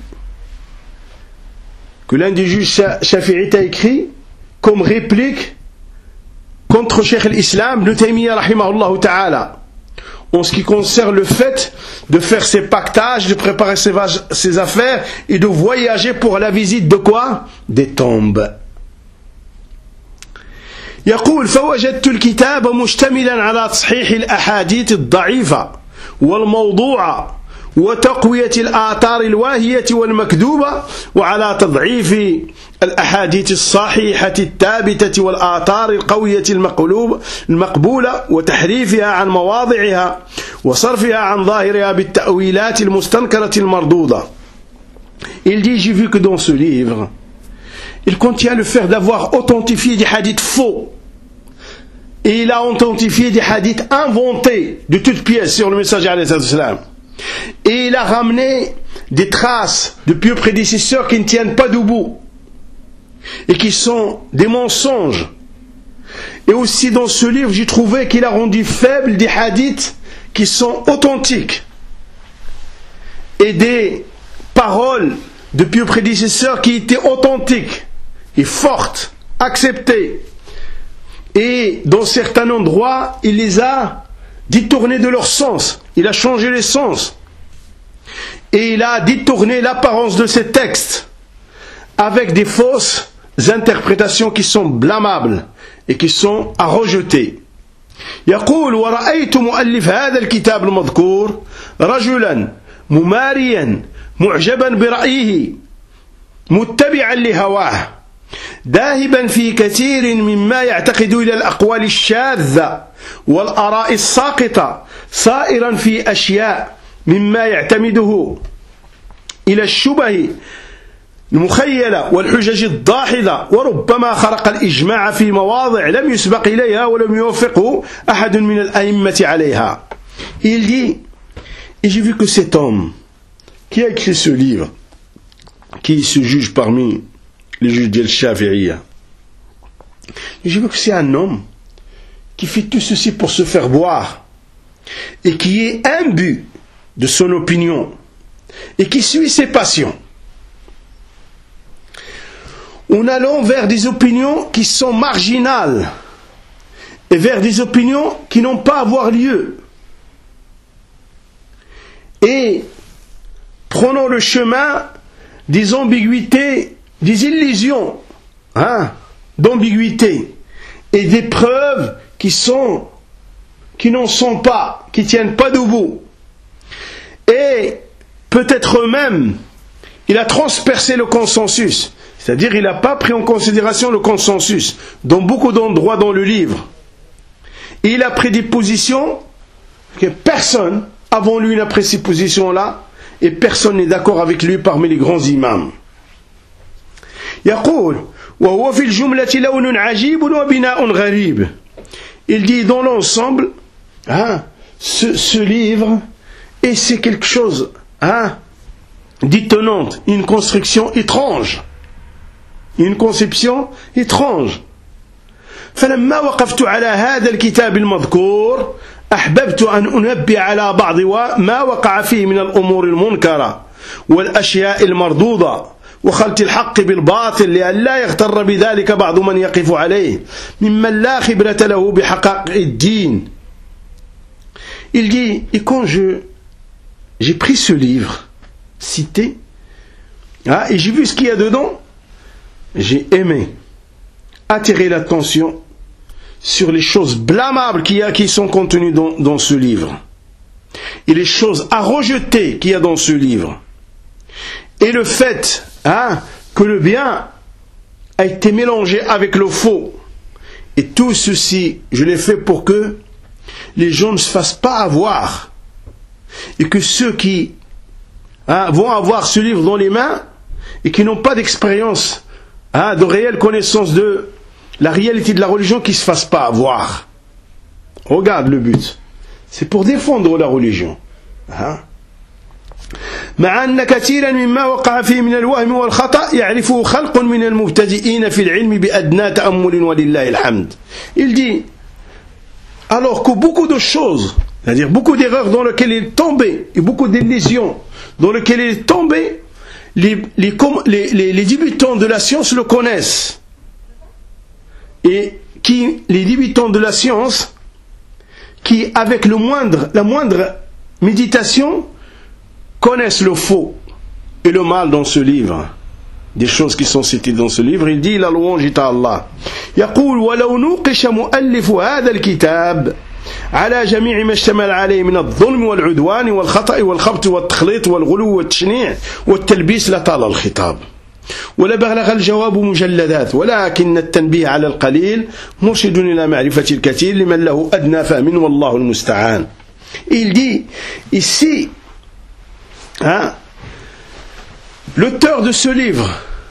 comme réplique contre Cheikh l'Islam Ibn Taymiyyah rahimahullah ta'ala, en ce qui concerne le fait de faire ses pactages, de préparer ses affaires et de voyager pour la visite de quoi? Des tombes. يقول فوجدت الكتاب مشتملا على تصحيح الأحاديث الضعيفة والموضوعة وتقوية الآثار الواهية والمكذوبة وعلى تضعيف الأحاديث الصحيحة الثابتة والآثار القوية المقبولة وتحريفها عن مواضعها وصرفها عن ظاهرها بالتأويلات المستنكرة المردودة. Il dit, j'ai vu que dans ce livre, il contient le fait d'avoir authentifié des hadiths faux. Et il a authentifié des hadiths inventés de toutes pièces sur le messager alayhi salam. Et il a ramené des traces de pieux prédécesseurs qui ne tiennent pas debout et qui sont des mensonges. Et aussi dans ce livre, j'ai trouvé qu'il a rendu faibles des hadiths qui sont authentiques et des paroles de pieux prédécesseurs qui étaient authentiques et fortes, acceptées. Et dans certains endroits, il les a détournés de leur sens. Il a changé les sens. Et il a détourné l'apparence de ces textes avec des fausses interprétations qui sont blâmables et qui sont à rejeter. يقول ورأيت مؤلف هذا الكتاب المذكور رجلا مماريا معجبا برأيه متبعا لهواه ذاهبا في كثير مما يعتقد إلى الأقوال الشاذة والآراء الساقطة صائرا في أشياء مما يعتمده إلى الشبه المخيلة والحجج الضاحضة وربما خرق الإجماع في مواضع لم يسبق إليها ولم يوافقه أحد من الأئمة عليها. Il dit, et j'ai vu que cet homme qui a écrit ce livre, qui se juge parmi les juges d'Al-Shafi'iyya, j'ai vu que c'est un homme qui fait tout ceci pour se faire boire, et qui est imbu de son opinion, et qui suit ses passions, en allant vers des opinions qui sont marginales, et vers des opinions qui n'ont pas à avoir lieu, et prenons le chemin des ambiguïtés, des illusions, d'ambiguïté, et des preuves qui n'en sont pas, qui tiennent pas debout. Et peut-être même, il a transpercé le consensus, c'est-à-dire il n'a pas pris en considération le consensus dans beaucoup d'endroits dans le livre. Et il a pris des positions que personne avant lui n'a pris ces positions-là, et personne n'est d'accord avec lui parmi les grands imams. يقول وهو في الجملة لون عجيب وبناء غريب. Il dit dans l'ensemble, ce livre, et c'est quelque chose d'étonnant, une construction étrange, une conception étrange. فلما وقفت على هذا الكتاب المذكور أحببت أن أنبه على بعض ما وقع فيه من الأمور المنكرة والأشياء المردودة وخلط الحق بالباطل لئلا يغتر بذلك بعض من يقف عليه ممن لا خبرة له بحقائق الدين. Il dit, et quand j'ai pris ce livre cité, et j'ai vu ce qu'il y a dedans, j'ai aimé attirer l'attention sur les choses blâmables qui sont contenues dans ce livre, et les choses à rejeter qu'il y a dans ce livre, et le fait que le bien a été mélangé avec le faux. Et tout ceci, je l'ai fait pour que les gens ne se fassent pas avoir, et que ceux qui vont avoir ce livre dans les mains et qui n'ont pas d'expérience, de réelle connaissance de la réalité de la religion, qui ne se fassent pas avoir. Regarde le but, c'est pour défendre la religion. مع أن كثيرا مما وقع فيه من الوهم والخطأ يعرفه خلق من المبتدئين في العلم بأدنى تأمل ولله الحمد. Il dit, alors que beaucoup de choses, c'est-à-dire beaucoup d'erreurs dans lesquelles il est tombé, et beaucoup d'illusions dans lesquelles il est tombé, les débutants de la science le connaissent. Et les débutants de la science, qui avec la moindre méditation, connaissent le faux et le mal dans ce livre. Des choses qui sont citées dans ce livre, il dit la louange est à Allah. يقول ولو نوقش مؤلف هذا الكتاب على جميع ما اشتمل عليه من الظلم والعدوان والخطأ والخبط والتخليط والغلو والتشنيع والتلبيس لطال الخطاب ولبلغ الجواب مجلدات ولكن التنبيه على القليل مرشد إلى معرفة الكثير لمن له أدنى فهم والله المستعان. Il dit ici, l'auteur de ce livre,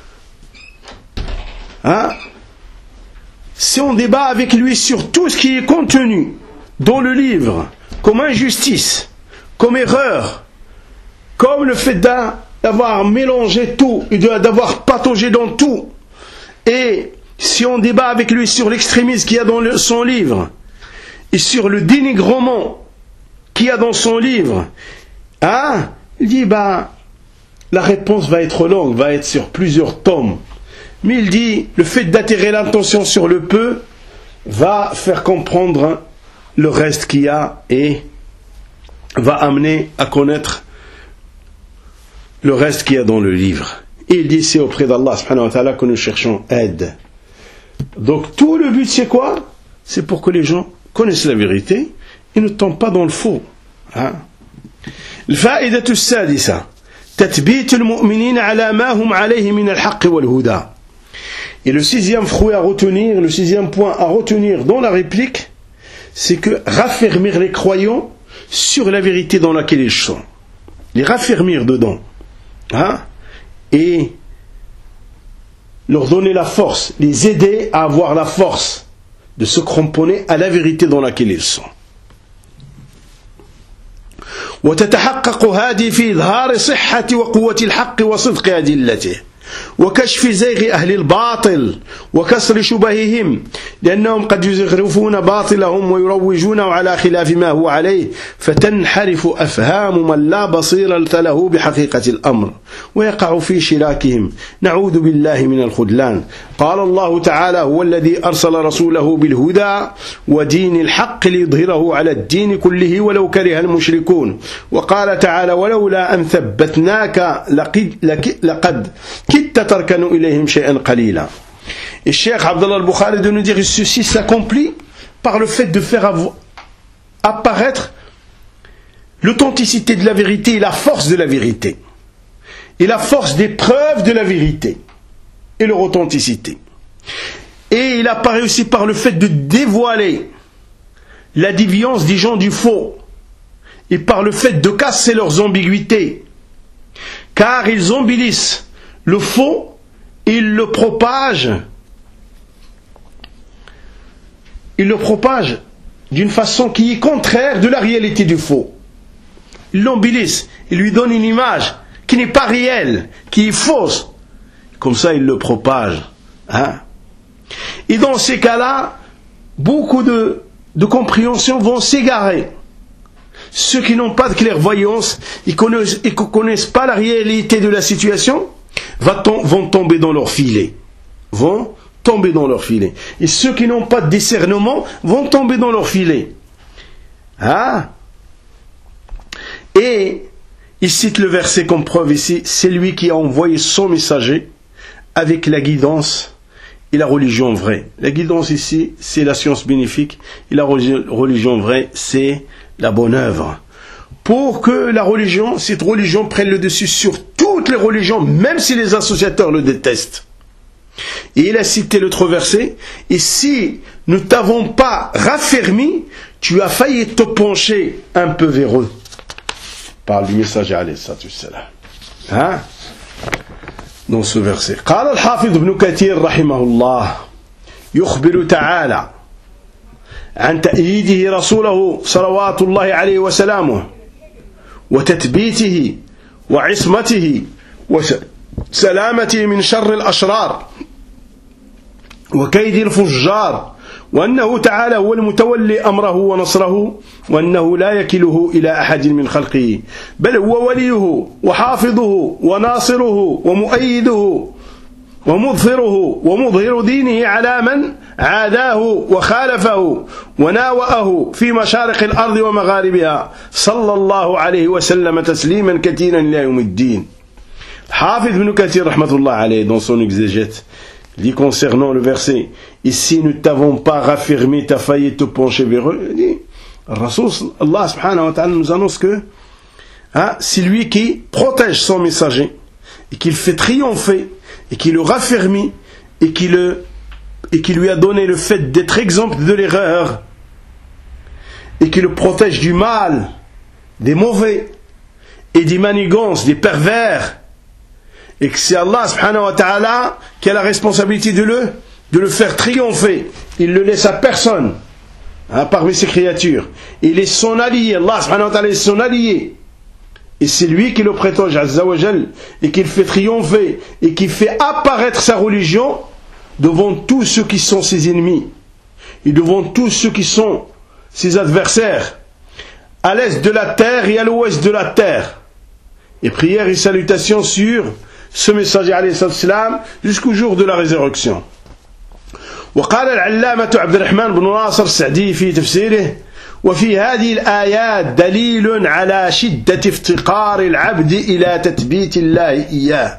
si on débat avec lui sur tout ce qui est contenu dans le livre, comme injustice, comme erreur, comme le fait d'avoir mélangé tout et d'avoir pataugé dans tout, et si on débat avec lui sur l'extrémisme qu'il y a dans son livre, et sur le dénigrement qu'il y a dans son livre, il dit, la réponse va être longue, va être sur plusieurs tomes. Mais il dit, le fait d'attirer l'attention sur le peu va faire comprendre le reste qu'il y a et va amener à connaître le reste qu'il y a dans le livre. Et il dit, c'est auprès d'Allah subhanahu wa ta'ala que nous cherchons aide. Donc tout le but c'est quoi? C'est pour que les gens connaissent la vérité et ne tombent pas dans le faux. الفائدة السادسة تثبيت المؤمنين على ما هم عليه من الحق والهدى. Et le sixième fruit à retenir, le sixième point à retenir dans la réplique, c'est que raffermir les croyants sur la vérité dans laquelle ils sont. Les raffermir dedans. Et leur donner la force, les aider à avoir la force de se cramponner à la vérité dans laquelle ils sont. وتتحقق هذه في إظهار صحة وقوة الحق وصدق أدلته وكشف زيغ أهل الباطل وكسر شبههم لأنهم قد يزخرفون باطلهم ويروجونه على خلاف ما هو عليه فتنحرف أفهام من لا بصيرة له بحقيقة الأمر ويقع في شراكهم نعوذ بالله من الخذلان. قال الله تعالى هو الذي أرسل رسوله بالهدى ودين الحق ليظهره على الدين كله ولو كره المشركون. وقال تعالى ولولا أن ثبتناك لقد كدت تركن إليهم شيئا قليلا. Et Cheikh Abdallah al-Bukhari de nous dire que ceci s'accomplit par le fait de faire apparaître l'authenticité de la vérité et la force de la vérité et la force des preuves de la vérité et leur authenticité. Et il apparaît aussi par le fait de dévoiler la déviance des gens du faux et par le fait de casser leurs ambiguïtés, car ils embellissent le faux et ils le propagent d'une façon qui est contraire de la réalité du faux. Ils l'embellissent, ils lui donnent une image qui n'est pas réelle, qui est fausse. Comme ça, ils le propagent. Et dans ces cas-là, beaucoup de compréhensions vont s'égarer. Ceux qui n'ont pas de clairvoyance et qui ne connaissent pas la réalité de la situation vont tomber dans leur filet. Et ceux qui n'ont pas de discernement vont tomber dans leur filet. Et il cite le verset comme preuve ici, c'est lui qui a envoyé son messager avec la guidance et la religion vraie. La guidance ici, c'est la science bénéfique, et la religion vraie, c'est la bonne œuvre. Pour que cette religion prenne le dessus sur toutes les religions, même si les associateurs le détestent. Et il a cité l'autre verset, et si nous ne t'avons pas raffermi, tu as failli te pencher un peu vers eux. Par le messager alayhi salam. Dans ce verset. قال الحافظ ابن كثير رحمه الله يخبر تعالى عن تأييده رسوله صلوات الله عليه وسلامه وتثبيته وعصمته وسلامته من شر الأشرار وكيد الفجار وأنه تعالى هو المتولي أمره ونصره وأنه لا يكله إلى أحد من خلقه بل هو وليه وحافظه وناصره ومؤيده ومظهره ومظهر دينه على من عاداه وخالفه وناوأه في مشارق الأرض ومغاربها صلى الله عليه وسلم تسليما كثيرا إلى يوم الدين. حافظ ابن كثير رحمة الله عليه dans son exégète dit concernant le verset, et si nous ne t'avons pas raffermi, t'as failli te pencher vers eux, il dit, Rasul, Allah subhanahu wa ta'ala nous annonce que c'est lui qui protège son messager, et qui le fait triompher, et qui le raffermit, et qui lui a donné le fait d'être exempt de l'erreur, et qui le protège du mal, des mauvais, et des manigances, des pervers, et que c'est Allah subhanahu wa ta'ala qui a la responsabilité de le faire triompher. Il ne le laisse à personne parmi ses créatures. Il est son allié, Allah subhanahu wa ta'ala est son allié. Et c'est lui qui le protège, azza wa jal, et qui le fait triompher, et qui fait apparaître sa religion devant tous ceux qui sont ses ennemis, et devant tous ceux qui sont ses adversaires, à l'est de la terre et à l'ouest de la terre. Et prières et salutations sur ce messager alayhi salam jusqu'au jour de la résurrection. وقال العلامة عبد الرحمن بن ناصر السعدي في تفسيره وفي هذه الآيات دليل على شدة افتقار العبد إلى تثبيت الله إياه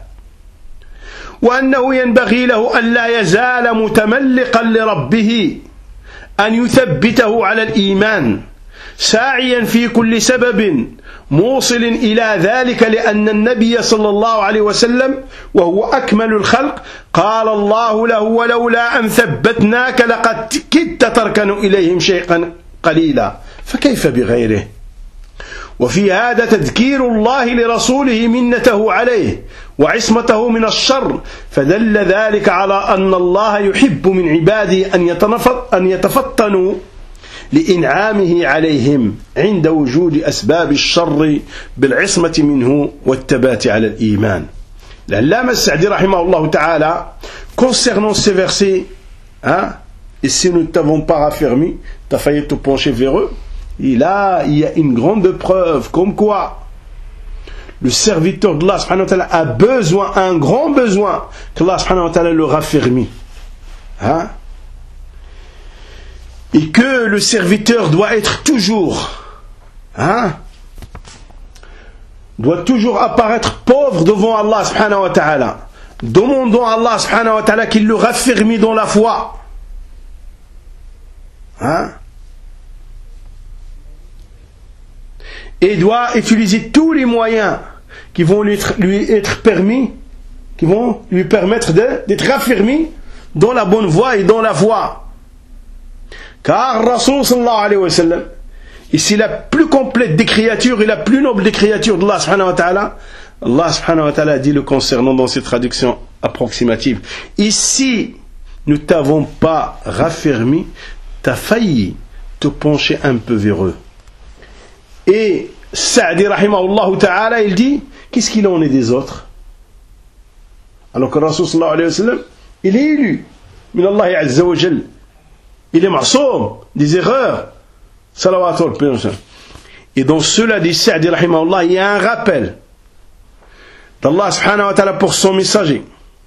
وأنه ينبغي له أن لا يزال متملقا لربه أن يثبته على الإيمان ساعيا في كل سبب موصل إلى ذلك لأن النبي صلى الله عليه وسلم وهو أكمل الخلق قال الله له ولولا أن ثبتناك لقد كدت تركن إليهم شيئا قليلا فكيف بغيره. وفي هذا تذكير الله لرسوله منته عليه وعصمته من الشر فدل ذلك على أن الله يحب من عباده أن يتفطنوا لإنعامه عليهم عند وجود أسباب الشر بالعصمة منه والثبات على الإيمان. L'Allama As-Sa'di rahimahullah ta'ala, concernant ces versets, et si nous ne t'avons pas raffermi, tu as failli te pencher vers eux, et là, il y a une grande preuve, comme quoi le serviteur d'Allah subhanahu wa ta'ala a besoin, un grand besoin, qu'Allah subhanahu wa ta'ala le raffermi. Et que le serviteur doit être toujours, doit toujours apparaître pauvre devant Allah subhanahu wa ta'ala, demandant à Allah subhanahu wa ta'ala qu'il le raffermi dans la foi. Et doit utiliser tous les moyens qui vont lui être permis, qui vont lui permettre d'être raffermi dans la bonne voie et dans la voie. Car Rasul sallallahu alayhi wa sallam, ici la plus complète des créatures et la plus noble des créatures d'Allah subhanahu wa ta'ala, Allah subhanahu wa ta'ala dit le concernant dans cette traduction approximative: ici nous t'avons pas raffermi, t'as failli te pencher un peu vers eux. Et Sa'di rahimahullah ta'ala, il dit, qu'est-ce qu'il en est des autres? Alors que Rasul sallallahu alayhi wa sallam, il est élu min Allah azza wa jal, il est ma'soum des erreurs, salawatul. Et dans cela dit Sa'di rahimahullah, il y a un rappel d'Allah subhanahu wa ta'ala pour son messager,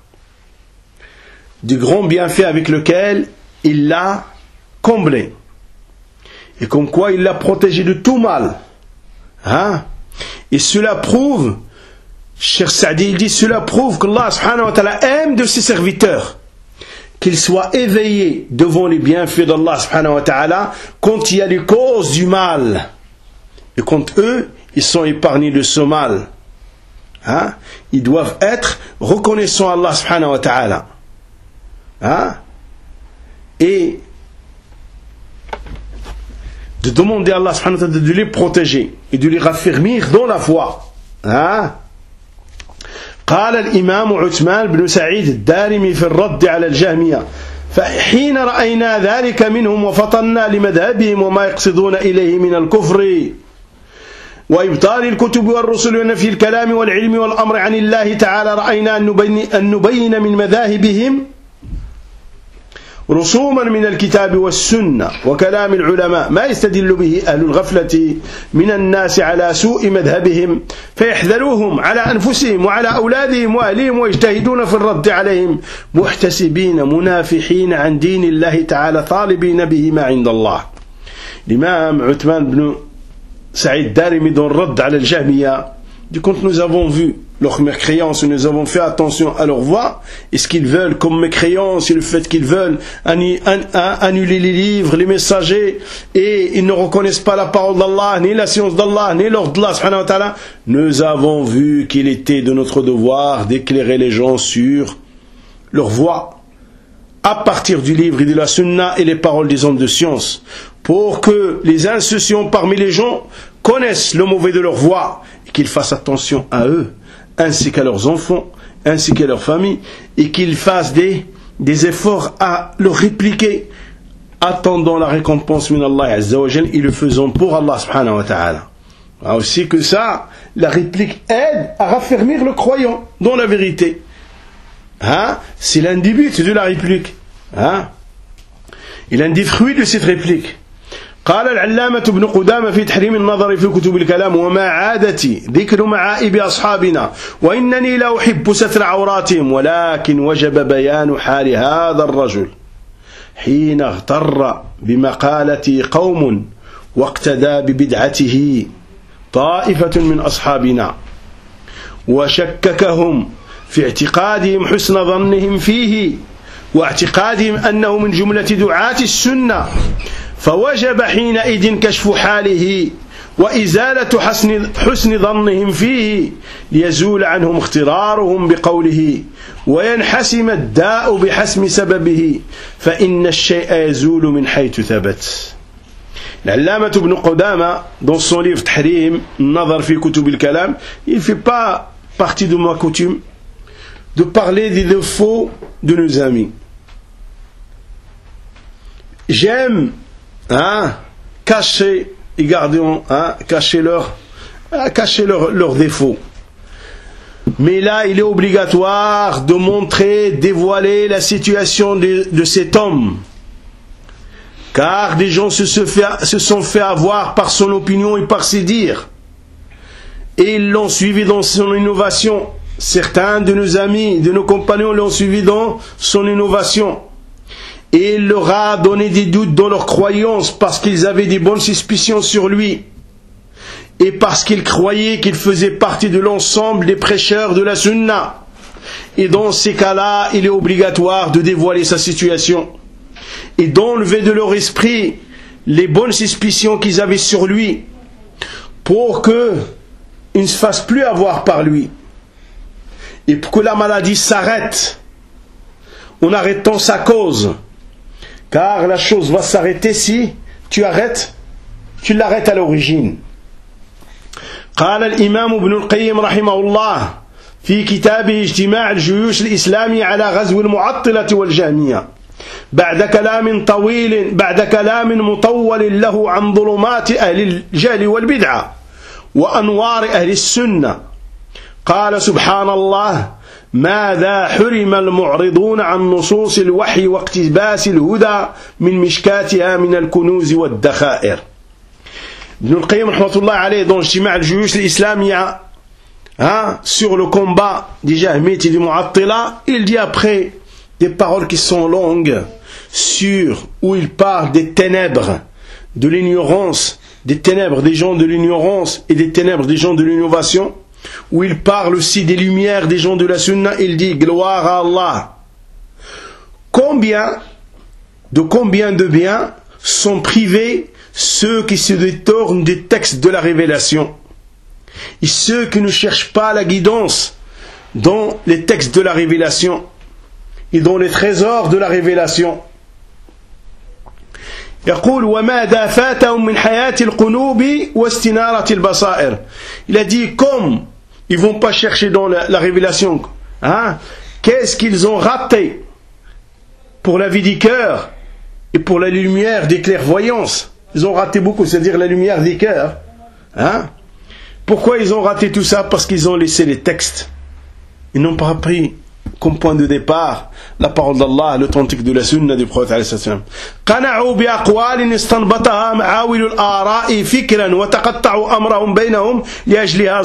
du grand bienfait avec lequel il l'a comblé, et comme quoi il l'a protégé de tout mal. Et cela prouve, cher Sa'di, il dit, cela prouve qu'Allah subhanahu wa ta'ala aime de ses serviteurs qu'ils soient éveillés devant les bienfaits d'Allah subhanahu wa ta'ala quand il y a les causes du mal, et quand eux ils sont épargnés de ce mal. Ils doivent être reconnaissants à Allah subhanahu wa ta'ala, et de demander à Allah subhanahu wa ta'ala de les protéger et de les raffermir dans la foi. قال الإمام عثمان بن سعيد الدارمي في الرد على الجهمية: فحين رأينا ذلك منهم وفطنا لمذهبهم وما يقصدون إليه من الكفر وإبطال الكتب والرسل ونفي الكلام والعلم والأمر عن الله تعالى، رأينا أن نبين من مذاهبهم رسوما من الكتاب والسنة وكلام العلماء ما يستدل به أهل الغفلة من الناس على سوء مذهبهم، فيحذروهم على أنفسهم وعلى أولادهم وأهلهم، ويجتهدون في الرد عليهم محتسبين منافحين عن دين الله تعالى طالبين به ما عند الله. L'imam Uthman ibn Sa'id Darimi dans le Radd ala al-Jahmiya dit, quand nous avons vu leur mécréance, nous avons fait attention à leur voix et ce qu'ils veulent comme mécréance, et le fait qu'ils veulent annuler les livres, les messagers, et ils ne reconnaissent pas la parole d'Allah, ni la science d'Allah, ni l'ordre d'Allah subhanahu wa ta'ala, nous avons vu qu'il était de notre devoir d'éclairer les gens sur leur voie à partir du livre et de la sunna et les paroles des hommes de science, pour que les insouciants parmi les gens connaissent le mauvais de leur voie et qu'ils fassent attention à eux, ainsi qu'à leurs enfants, ainsi qu'à leurs familles, et qu'ils fassent des efforts à le répliquer, attendant la récompense min Allah azza wa jal, et le faisant pour Allah subhanahu wa ta'ala. Aussi que ça, la réplique aide à raffermir le croyant dans la vérité. C'est l'un des buts de la réplique. Et l'un des fruits de cette réplique. قال العلامة ابن قدامة في تحريم النظر في كتب الكلام: وما عادتي ذكر معائب أصحابنا وإنني لا أحب ستر عوراتهم، ولكن وجب بيان حال هذا الرجل حين اغتر بمقالة قوم واقتدى ببدعته طائفة من أصحابنا وشككهم في اعتقادهم حسن ظنهم فيه واعتقادهم أنه من جملة دعاة السنة، فوجب حينئذ كشف حاله وإزالة حسن ظنهم فيه ليزول عنهم اغترارهم بقوله وينحسم الداء بحسم سببه، فإن الشيء يزول من حيث ثبت. العلامة ابن قدامة dans son livre Tahrim Nazar fi Kutub al-Kalam, il ne fait pas partie de ma coutume de parler des défauts de nos amis. J'aime cacher et garder, cacher leurs défauts. Mais là, il est obligatoire de montrer, dévoiler la situation de cet homme. Car des gens se sont fait avoir par son opinion et par ses dires. Et ils l'ont suivi dans son innovation. Certains de nos amis, de nos compagnons l'ont suivi dans son innovation. Et il leur a donné des doutes dans leurs croyances parce qu'ils avaient des bonnes suspicions sur lui. Et parce qu'ils croyaient qu'il faisait partie de l'ensemble des prêcheurs de la sunna. Et dans ces cas-là, il est obligatoire de dévoiler sa situation. Et d'enlever de leur esprit les bonnes suspicions qu'ils avaient sur lui. Pour qu'ils ne se fassent plus avoir par lui. Et pour que la maladie s'arrête, en arrêtant sa cause. Car la chose va s'arrêter si tu l'arrêtes à l'origine. قال الإمام ابن القيم رحمه الله في كتابه اجتماع الجيوش الإسلامي على غزو المعطلة والجهمية بعد كلام مطول له عن ظلمات أهل الجهل والبدعة وأنوار أهل السنة قال سبحان الله ماذا حرم المعرضون عن نصوص الوحي واقتباس الهدى من مشكاتها من الكنوز والدخائر. Ibn al-Qayyim rahmatullah alayhi dans l'Ijtima' al-Juyush al-Islamiyya sur le combat des Jahmites et des Mu'attila, il dit après des paroles qui sont longues où il parle des ténèbres, de l'ignorance, des ténèbres des gens de l'ignorance et des ténèbres des gens de l'innovation, où il parle aussi des lumières des gens de la sunna. Il dit gloire à Allah. Combien de biens sont privés ceux qui se détournent des textes de la révélation et ceux qui ne cherchent pas la guidance dans les textes de la révélation et dans les trésors de la révélation. يقول وماذا فاتهم من حياة القلوب واستنارة البصائر. Il a dit comme ils vont pas chercher dans la révélation, qu'est-ce qu'ils ont raté pour la vie du cœur et pour la lumière des clairvoyances. Ils ont raté beaucoup, c'est-à-dire la lumière des cœurs. Pourquoi ils ont raté tout ça? Parce qu'ils ont laissé les textes. Ils n'ont pas pris comme point de départ la parole d'Allah, l'authentique de la sunna du prophète. قنعوا بأقوال استنبطها معاول الآراء فكرا وتقطعوا أمرهم بينهم لأجلها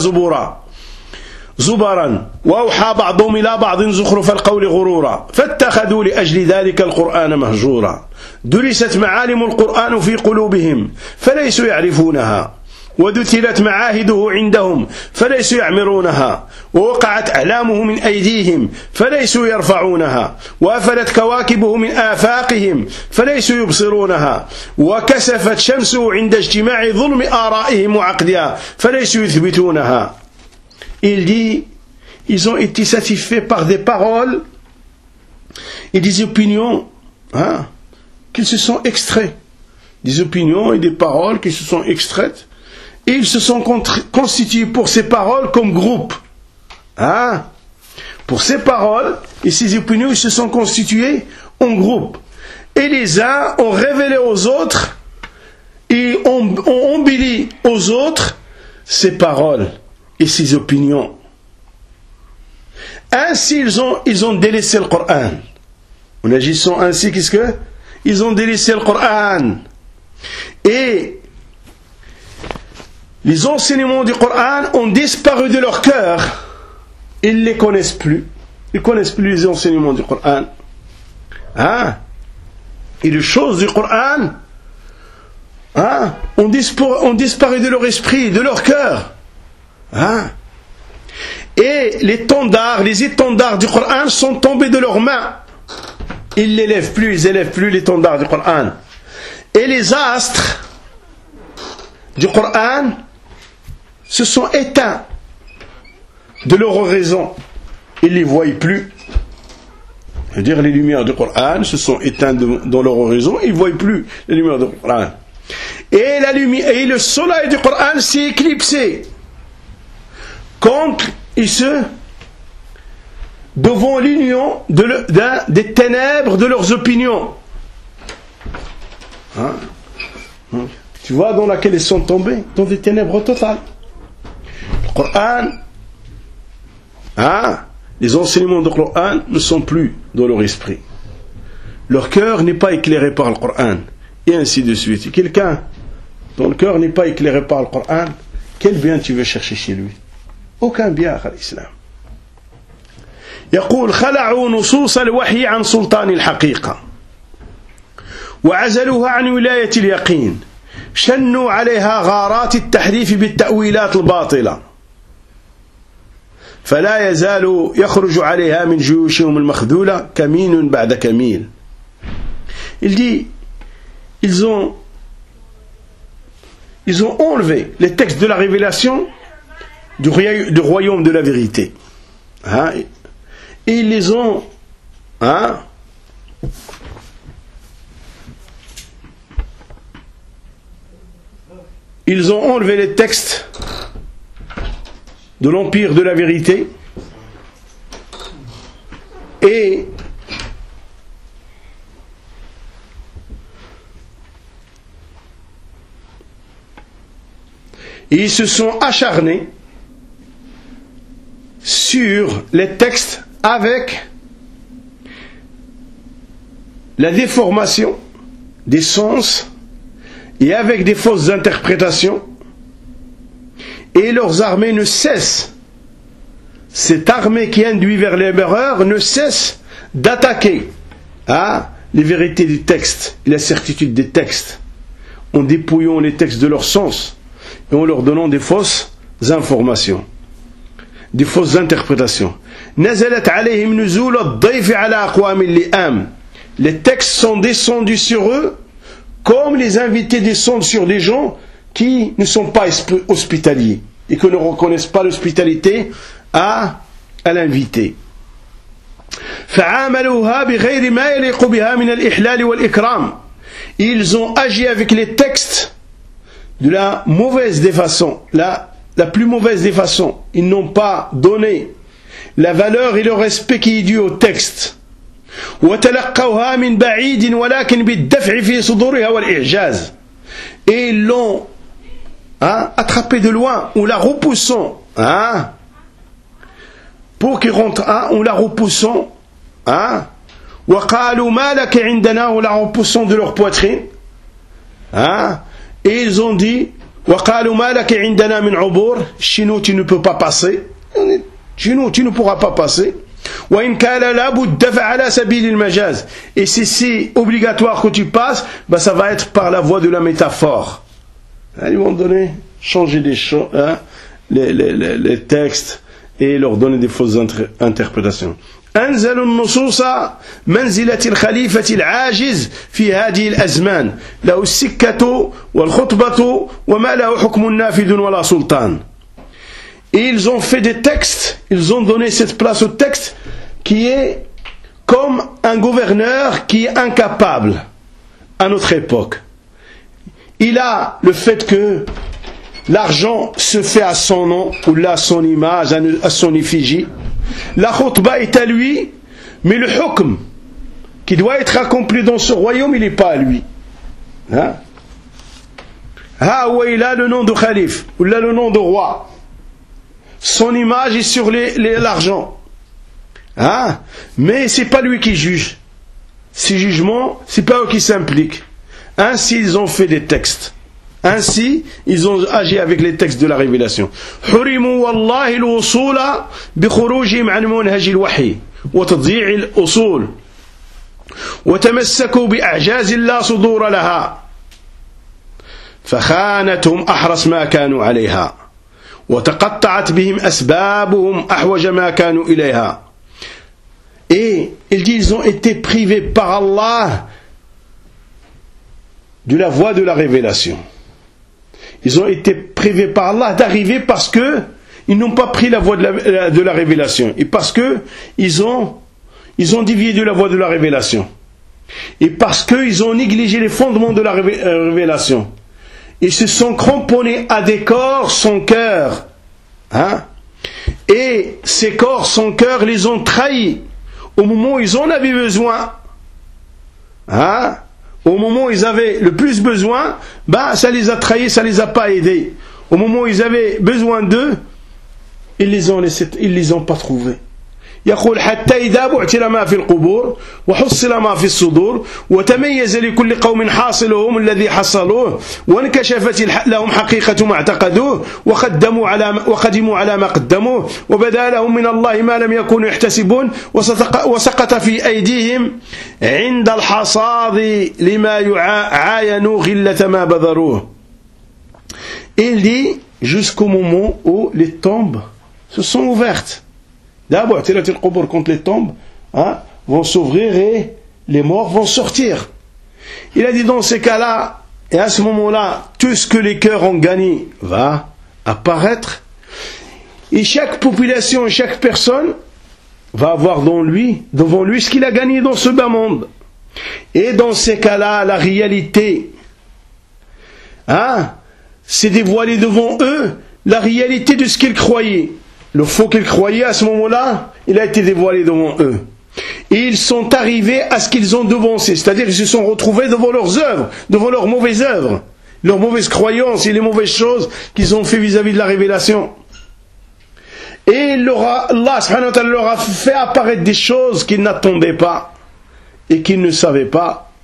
زبرا وأوحى بعضهم إلى بعض زخرف القول غرورا فاتخذوا لأجل ذلك القرآن مهجورا درست معالم القرآن في قلوبهم فليسوا يعرفونها ودثرت معاهده عندهم فليسوا يعمرونها ووقعت أعلامه من أيديهم فليسوا يرفعونها وأفلت كواكبه من آفاقهم فليسوا يبصرونها وكسفت شمسه عند اجتماع ظلم آرائهم وعقدها فليسوا يثبتونها. Il dit, ils ont été satisfaits par des paroles et des opinions qu'ils se sont extraits. Des opinions et des paroles qui se sont extraites. Et ils se sont constitués pour ces paroles comme groupe. Pour ces paroles et ces opinions, ils se sont constitués en groupe. Et les uns ont révélé aux autres et ont embelli aux autres ces paroles et ses opinions. Ainsi ils ont délaissé le Coran. En agissant ainsi, qu'est-ce que? Ils ont délaissé le Coran. Et les enseignements du Coran ont disparu de leur cœur. Ils ne les connaissent plus. Ils ne connaissent plus les enseignements du Coran. Et les choses du Coran ont disparu de leur esprit, de leur cœur. Et les étendards du Coran sont tombés de leurs mains. Ils n'élèvent plus, les étendards du Coran. Et les astres du Coran se sont éteints de leur oraison. Ils ne les voient plus. C'est-à-dire les lumières du Coran se sont éteintes dans leur oraison, ils ne voient plus les lumières du Coran. Et le soleil du Coran s'est éclipsé devant l'union des ténèbres de leurs opinions. Tu vois dans laquelle ils sont tombés? Dans des ténèbres totales. Le Coran les enseignements du Coran ne sont plus dans leur esprit. Leur cœur n'est pas éclairé par le Coran, et ainsi de suite. Et quelqu'un dont le cœur n'est pas éclairé par le Coran, quel bien tu veux chercher chez lui? Aucun bien à l'islam. يقول خلعوا نصوص الوحي عن سلطان الحقيقة وعزلوها عن ولاية اليقين شنوا عليها غارات التحريف بالتأويلات الباطلة فلا يزال يخرج عليها من جيوشهم المخذولة كمين بعد كميل. Il dit, ils ont enlevé les textes de la révélation du royaume de la vérité. Et ils les ont ils ont enlevé les textes de l'empire de la vérité et ils se sont acharnés sur les textes avec la déformation des sens et avec des fausses interprétations, et leurs armées ne cessent, cette armée qui induit vers l'erreur ne cesse d'attaquer les vérités du texte et la certitude des textes, en dépouillant les textes de leur sens et en leur donnant des fausses informations, des fausses interprétations. نزلت عليهم نزول الضيف على أقوام اللئام. Les textes sont descendus sur eux comme les invités descendent sur des gens qui ne sont pas hospitaliers et qui ne reconnaissent pas l'hospitalité à l'invité. فعاملوها بغير ما يليق بها من الإحلال والإكرام. Ils ont agi avec les textes de la mauvaise des façons, la plus mauvaise des façons. Ils n'ont pas donné la valeur et le respect qui est dû au texte. وتلقوها من بعيد ولكن بالدفع في صدورها والإعجاز. Et ils l'ont attrapé de loin, ou la repoussant, pour qu'il rentre, ou la repoussant, وقالوا ما لك عندنا, ou la repoussant de leur poitrine, et ils ont dit وقالوا ما لك عندنا من عبور, chez nous tu ne peux pas passer, chez nous tu ne pourras pas passer. وإن كان لابد على سبيل المجاز, et si c'est obligatoire que tu passes, ça va être par la voie de la métaphore. Ils vont donner, changer des choses, les textes, et leur donner des fausses interprétations. أنزلوا النصوص منزلة الخليفة العاجز في هذه الأزمان له السكة والخطبة وما له حكم نافذ ولا سلطان. Et ils ont fait des textes, ils ont donné cette place au texte qui est comme un gouverneur qui est incapable à notre époque. Il a le fait que l'argent se fait à son nom, ou là à son image, à son effigie. La khutba est à lui, mais le hukm qui doit être accompli dans ce royaume, il n'est pas à lui. Il a le nom de khalif, ou là le nom de roi. Son image est sur l'argent. Mais c'est pas lui qui juge. Ces jugements, c'est pas eux qui s'impliquent. Ainsi, ils ont fait des textes. Ainsi, ils ont agi avec les textes de la révélation. حرموا والله الوصول بخروجهم عن منهج الوحي وتضييع الأصول وتمسكوا بأعجاز لا صدور لها فخانتهم أحرص ما كانوا عليها وتقطعت بهم أسبابهم أحوج ما كانوا إليها. Et il dit, ils ont été privés par Allah de la voie de la révélation. Ils ont été privés par Allah d'arriver parce que ils n'ont pas pris la voie de la révélation, et parce que ils ont dévié de la voie de la révélation, et parce qu'ils ont négligé les fondements de la révélation. Ils se sont cramponnés à des corps sans cœur, et ces corps sans cœur les ont trahis au moment où ils en avaient besoin. Au moment où ils avaient le plus besoin, ça les a trahis, ça les a pas aidés. Au moment où ils avaient besoin d'eux, ils les ont pas trouvés. يقول حتى إذا بعثر ما في القبور وحصل ما في الصدور وتميز لكل قوم حاصلهم الذي حصلوه وانكشفت لهم حقيقة ما اعتقدوه وقدموا على ما قدموه وبدا لهم من الله ما لم يكونوا يحتسبون وسقط في أيديهم عند الحصاد لما عاينوا غلة ما بذروه. Il dit jusqu'au moment où les tombes se sont ouvertes. D'abord, quand les tombes vont s'ouvrir et les morts vont sortir. Il a dit dans ces cas-là, et à ce moment-là, tout ce que les cœurs ont gagné va apparaître. Et chaque population, chaque personne va avoir devant lui ce qu'il a gagné dans ce bas monde. Et dans ces cas-là, la réalité s'est dévoilée devant eux, la réalité de ce qu'ils croyaient. Le faux qu'ils croyaient à ce moment-là, il a été dévoilé devant eux. Et ils sont arrivés à ce qu'ils ont devancé, c'est-à-dire qu'ils se sont retrouvés devant leurs œuvres, devant leurs mauvaises œuvres, leurs mauvaises croyances et les mauvaises choses qu'ils ont fait vis-à-vis de la révélation. Et Allah subhanahu wa ta'ala leur a fait apparaître des choses qu'ils n'attendaient pas et qu'ils ne savaient pas.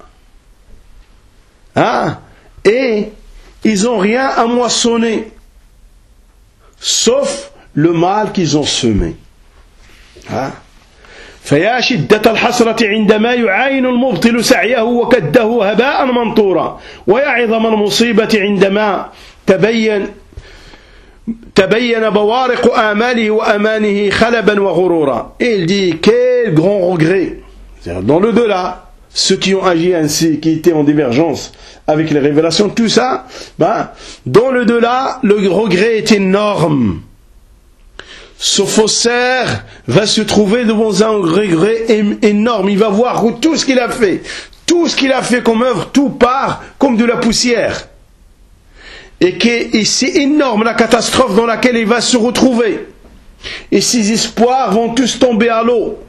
Et ils n'ont rien à moissonner, sauf le mal qu'ils ont semé. فيا شدة الحسرة عندما يعاين المبطل سعيه وكده هباء منطورا ويا عظم المصيبة عندما تبين بوارق آماله وأمانه خلبا وغرورا. Il dit quel grand regret. Dans le delà, ceux qui ont agi ainsi, qui étaient en divergence avec les révélations, tout ça, dans le delà, le regret est énorme. Ce faussaire va se trouver devant un regret énorme. Il va voir tout ce qu'il a fait comme œuvre, tout part comme de la poussière. Et c'est énorme la catastrophe dans laquelle il va se retrouver. Et ses espoirs vont tous tomber à l'eau.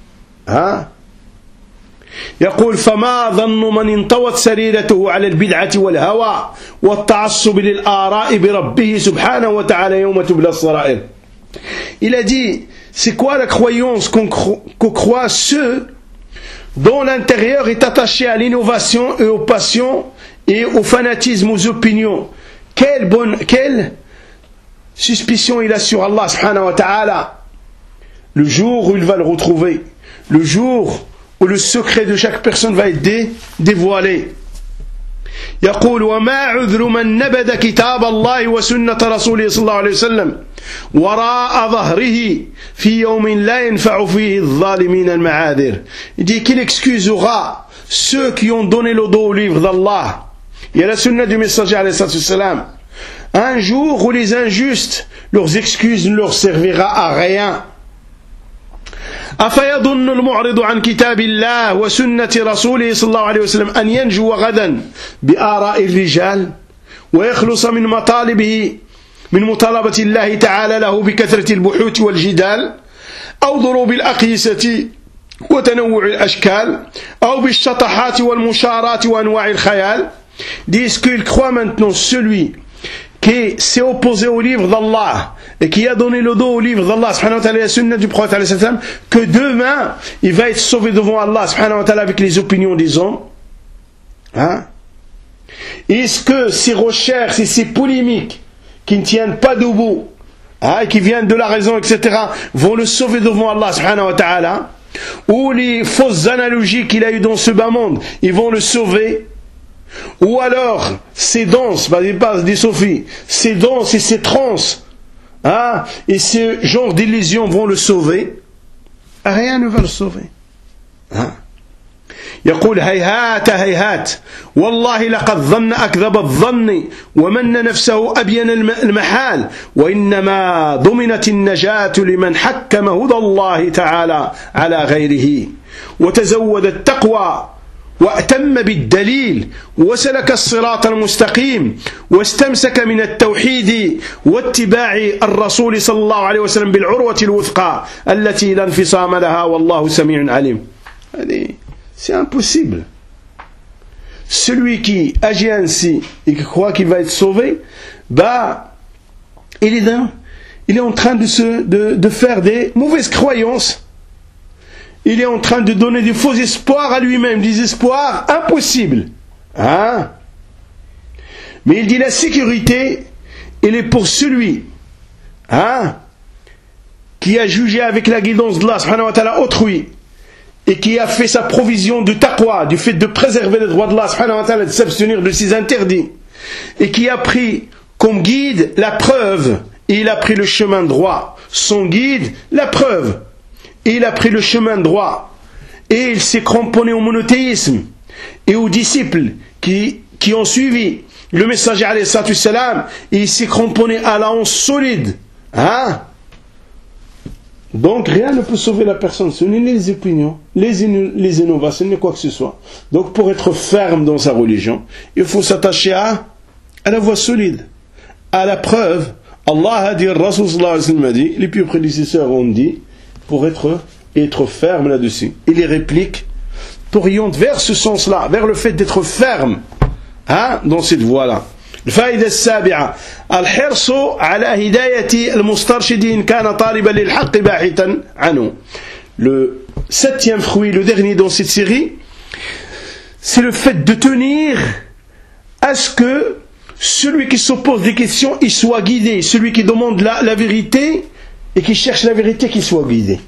يقول فما ظن من انطوت سريرته على البدعة والهوى والتعصب للآراء بربه سبحانه وتعالى يوم تبلى السرائر. Il a dit, c'est quoi la croyance qu'on croit ceux dont l'intérieur est attaché à l'innovation et aux passions et au fanatisme, aux opinions. Quelle suspicion il a sur Allah subhanahu wa ta'ala. Le jour où il va le retrouver, le jour où le secret de chaque personne va être dévoilé. يقول وما عذر من نبذ كتاب الله وسنة رسوله صلى الله عليه وسلم وراء ظهره في يوم لا ينفع فيه الظالمين المعاذر. Il dit qu'il excusera ceux qui ont donné le dos au livre d'Allah et à la sunna du messager alayhi salam un jour où les injustes, leurs excuses ne leur servira à rien. أفيظن المعرض عن كتاب الله وسنة رسوله صلى الله عليه وسلم أن ينجو غدا بآراء الرجال ويخلص من مطالبة الله تعالى له بكثرة البحوث والجدال أو ضروب الأقيسة وتنوع الأشكال أو بالشطحات والمشارات وأنواع الخيال. Disent qu'il croit maintenant celui qui s'est opposé au livre d'Allah et qui a donné le dos au livre d'Allah subhanahu wa ta'ala et la sunna du prophète alayhi salam, que demain il va être sauvé devant Allah subhanahu wa ta'ala avec les opinions des hommes. Est-ce que ces recherches et ces polémiques qui ne tiennent pas debout, qui viennent de la raison, etc., vont le sauver devant Allah subhanahu wa ta'ala, ou les fausses analogies qu'il a eues dans ce bas monde, ils vont le sauver? Ou alors ces danses, des sophies, ces danses et ces transes, et ce genre d'illusions vont le sauver? Rien ne va le sauver. يقول هيهات هيهات والله لقد ظن أكذب الظن ومن نفسه أبين المحال وإنما ضمنت النجاة لمن حكم هدى الله تعالى على غيره وتزود التقوى وأتم بالدليل وسلك الصراط المستقيم واستمسك من التوحيد واتباع الرسول صلى الله عليه وسلم بالعروة الوثقى التي لا انفصام لها والله سميع عليم. C'est impossible. Celui qui agit ainsi et qui croit qu'il va être sauvé, il il est en train de faire des mauvaises croyances. Il est en train de donner des faux espoirs à lui-même, des espoirs impossibles. Hein? Mais il dit la sécurité, elle est pour celui qui a jugé avec la guidance d'Allah subhanahu wa ta'ala autrui et qui a fait sa provision de taqwa, du fait de préserver les droits d'Allah subhanahu wa ta'ala, de s'abstenir de ses interdits, et qui a pris comme guide la preuve, et il a pris le chemin droit. Son guide, la preuve, et il a pris le chemin droit, et il s'est cramponné au monothéisme et aux disciples qui ont suivi le messager alayhi salatu wassalam, et il s'est cramponné à la hanche solide. Donc rien ne peut sauver la personne, ce n'est ni les opinions, les innovations, ni quoi que ce soit. Donc pour être ferme dans sa religion, il faut s'attacher à la voie solide, à la preuve. Allah a dit, Rasul sallallahu alayhi wa sallam a dit, les plus prédécesseurs ont dit, pour être ferme là-dessus. Et les répliques t'orientent vers ce sens-là, vers le fait d'être ferme dans cette voie-là. الفائدة السابعة الحرص على هداية المسترشد إن كان طالبا للحق باحثا عنه. Le septième fruit, le dernier dans cette série, c'est le fait de tenir à ce que celui qui se pose des questions, il soit guidé. Celui qui demande la vérité et qui cherche la vérité, qu'il soit guidé.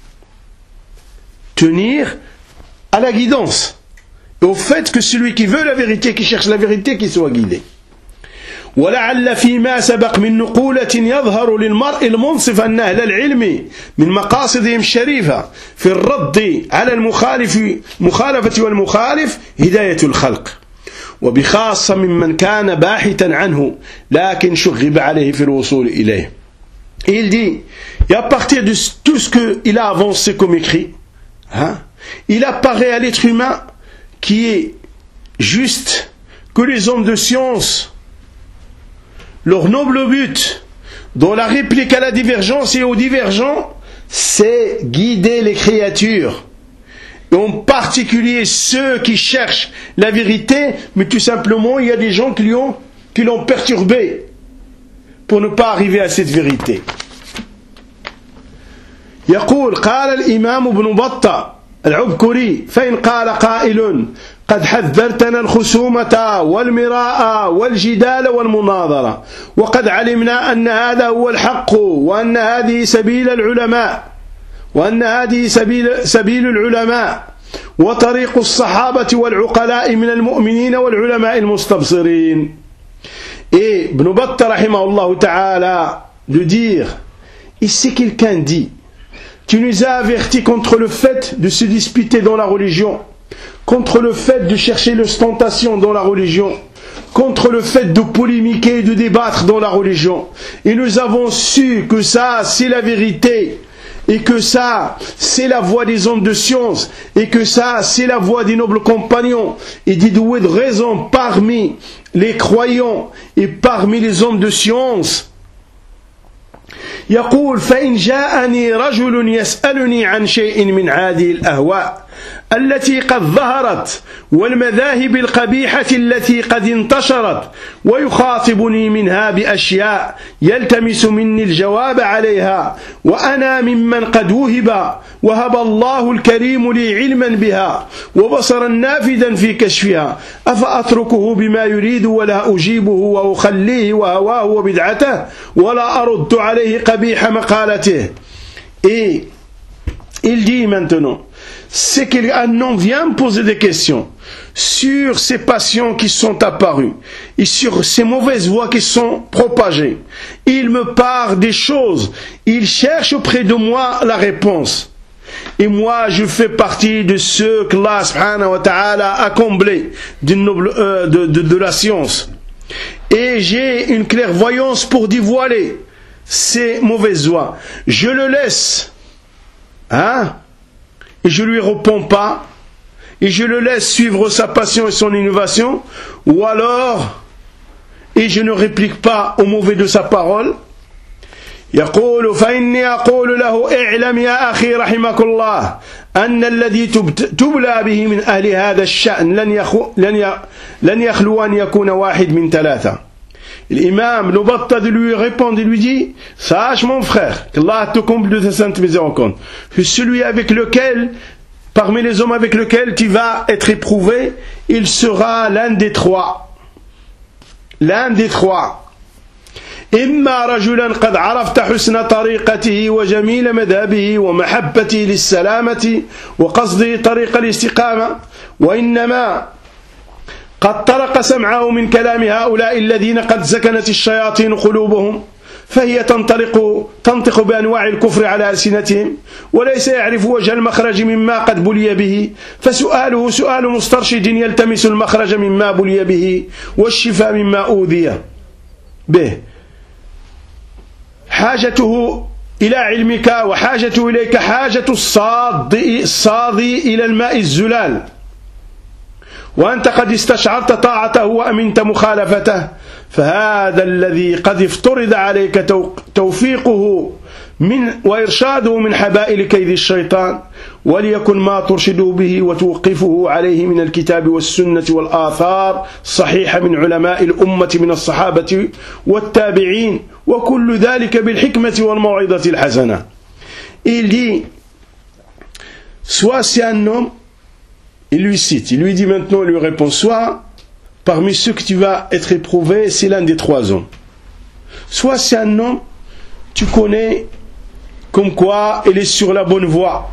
Tenir à la guidance et au fait que celui qui veut la vérité, qui cherche la vérité, qu'il soit guidé. ولعل فيما سبق من نقولة يظهر للمرء المنصف أن أهل العلم من مقاصدهم الشريفة في الرد على المخالفة والمخالف هداية الخلق وبخاصة ممن كان باحثا عنه لكن شغب عليه في الوصول إليه. Et il dit, et à partir de tout ce qu'il a avancé comme écrit, il apparaît à l'être humain qui est juste que les hommes de science, leur noble but dans la réplique à la divergence et aux divergents, c'est guider les créatures, et en particulier ceux qui cherchent la vérité, mais tout simplement il y a des gens qui l'ont perturbé pour ne pas arriver à cette vérité. يقول قال الإمام ابن بطة العبكري فإن قال قائل قد حذرتنا الخصومة والمراء والجدال والمناظرة وقد علمنا أن هذا هو الحق وأن هذه سبيل العلماء وطريق الصحابة والعقلاء من المؤمنين والعلماء المستبصرين. Et Ibn Battah rahimahullah ta'ala de dire, ici quelqu'un dit, tu nous as avertis contre le fait de se disputer dans la religion, contre le fait de chercher l'ostentation dans la religion, contre le fait de polémiquer et de débattre dans la religion. Et nous avons su que ça, c'est la vérité, et que ça, c'est la voie des hommes de science, et que ça, c'est la voie des nobles compagnons, et des doués de raison parmi les croyants et parmi les hommes de science. يقول فإن جاءني رجل يسألني عن شيء من هذه الأهواء التي قد ظهرت والمذاهب القبيحة التي قد انتشرت ويخاطبني منها بأشياء يلتمس مني الجواب عليها وأنا ممن قد وهب الله الكريم لي علما بها وبصرا نافذا في كشفها أفأتركه بما يريد ولا أجيبه وأخليه وهواه وبدعته ولا أرد عليه قبيح مقالته. Et il dit maintenant, c'est qu'un homme vient me poser des questions sur ces passions qui sont apparues et sur ces mauvaises voies qui sont propagées. Il me parle des choses, il cherche auprès de moi la réponse. Et moi, je fais partie de ceux que Allah subhanahu wa ta'ala a comblé de la science. Et j'ai une clairvoyance pour dévoiler ces mauvaises voies. Je le laisse, et je lui réponds pas, et je le laisse suivre sa passion et son innovation, ou alors, et je ne réplique pas au mauvais de sa parole. يقول فإني أقول له اعلم يا أخي رحمك الله أن الذي تبلى به من أهل هذا الشأن لن يخلو أن يكون واحد من ثلاثة. L'imam Nobatta de lui répond et lui dit, sache mon frère, qu'Allah te comble de sa sainte miséricorde, que celui avec lequel, parmi les hommes avec lesquels tu vas être éprouvé, il sera l'un des trois. L'un des trois. إما رجلا قد عرفت حسن طريقته وجميل مذهبه ومحبته للسلامة وقصده طريق الاستقامة وإنما قد طرق سمعه من كلام هؤلاء الذين قد سكنت الشياطين قلوبهم فهي تنطق بأنواع الكفر على ألسنتهم وليس يعرف وجه المخرج مما قد بلي به فسؤاله سؤال مسترشد يلتمس المخرج مما بلي به والشفاء مما أوذي به حاجته إلى علمك وحاجته إليك حاجة الصاضي إلى الماء الزلال وأنت قد استشعرت طاعته وأمنت مخالفته فهذا الذي قد افترض عليك توفيقه وإرشاده من حبائل كيد الشيطان وليكن ما ترشده به وتوقفه عليه من الكتاب والسنة والآثار الصحيحة من علماء الأمة من الصحابة والتابعين وكل ذلك بالحكمة والموعظة الحسنة. Il dit, soit c'est un homme, il lui cite, il lui dit maintenant, il lui répond, soit parmi ceux que tu vas être éprouvé, c'est l'un des trois hommes. Soit c'est un homme, tu connais comme quoi il est sur la bonne voie.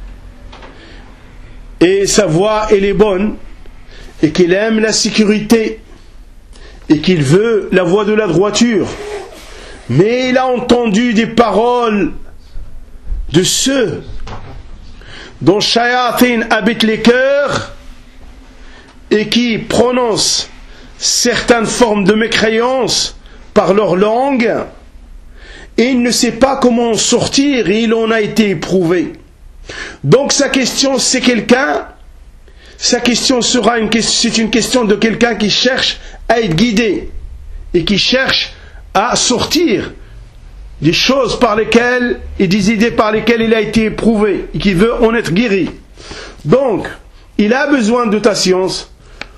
Et sa voie, elle est bonne. Et qu'il aime la sécurité. Et qu'il veut la voie de la droiture. Mais il a entendu des paroles de ceux dont Shayatin habite les cœurs et qui prononcent certaines formes de mécréance par leur langue, et il ne sait pas comment en sortir, et il en a été éprouvé. Donc sa question, c'est quelqu'un, sa question sera c'est une question de quelqu'un qui cherche à être guidé, et qui cherche à sortir des choses par lesquelles, et des idées par lesquelles il a été éprouvé, et qui veut en être guéri. Donc, il a besoin de ta science,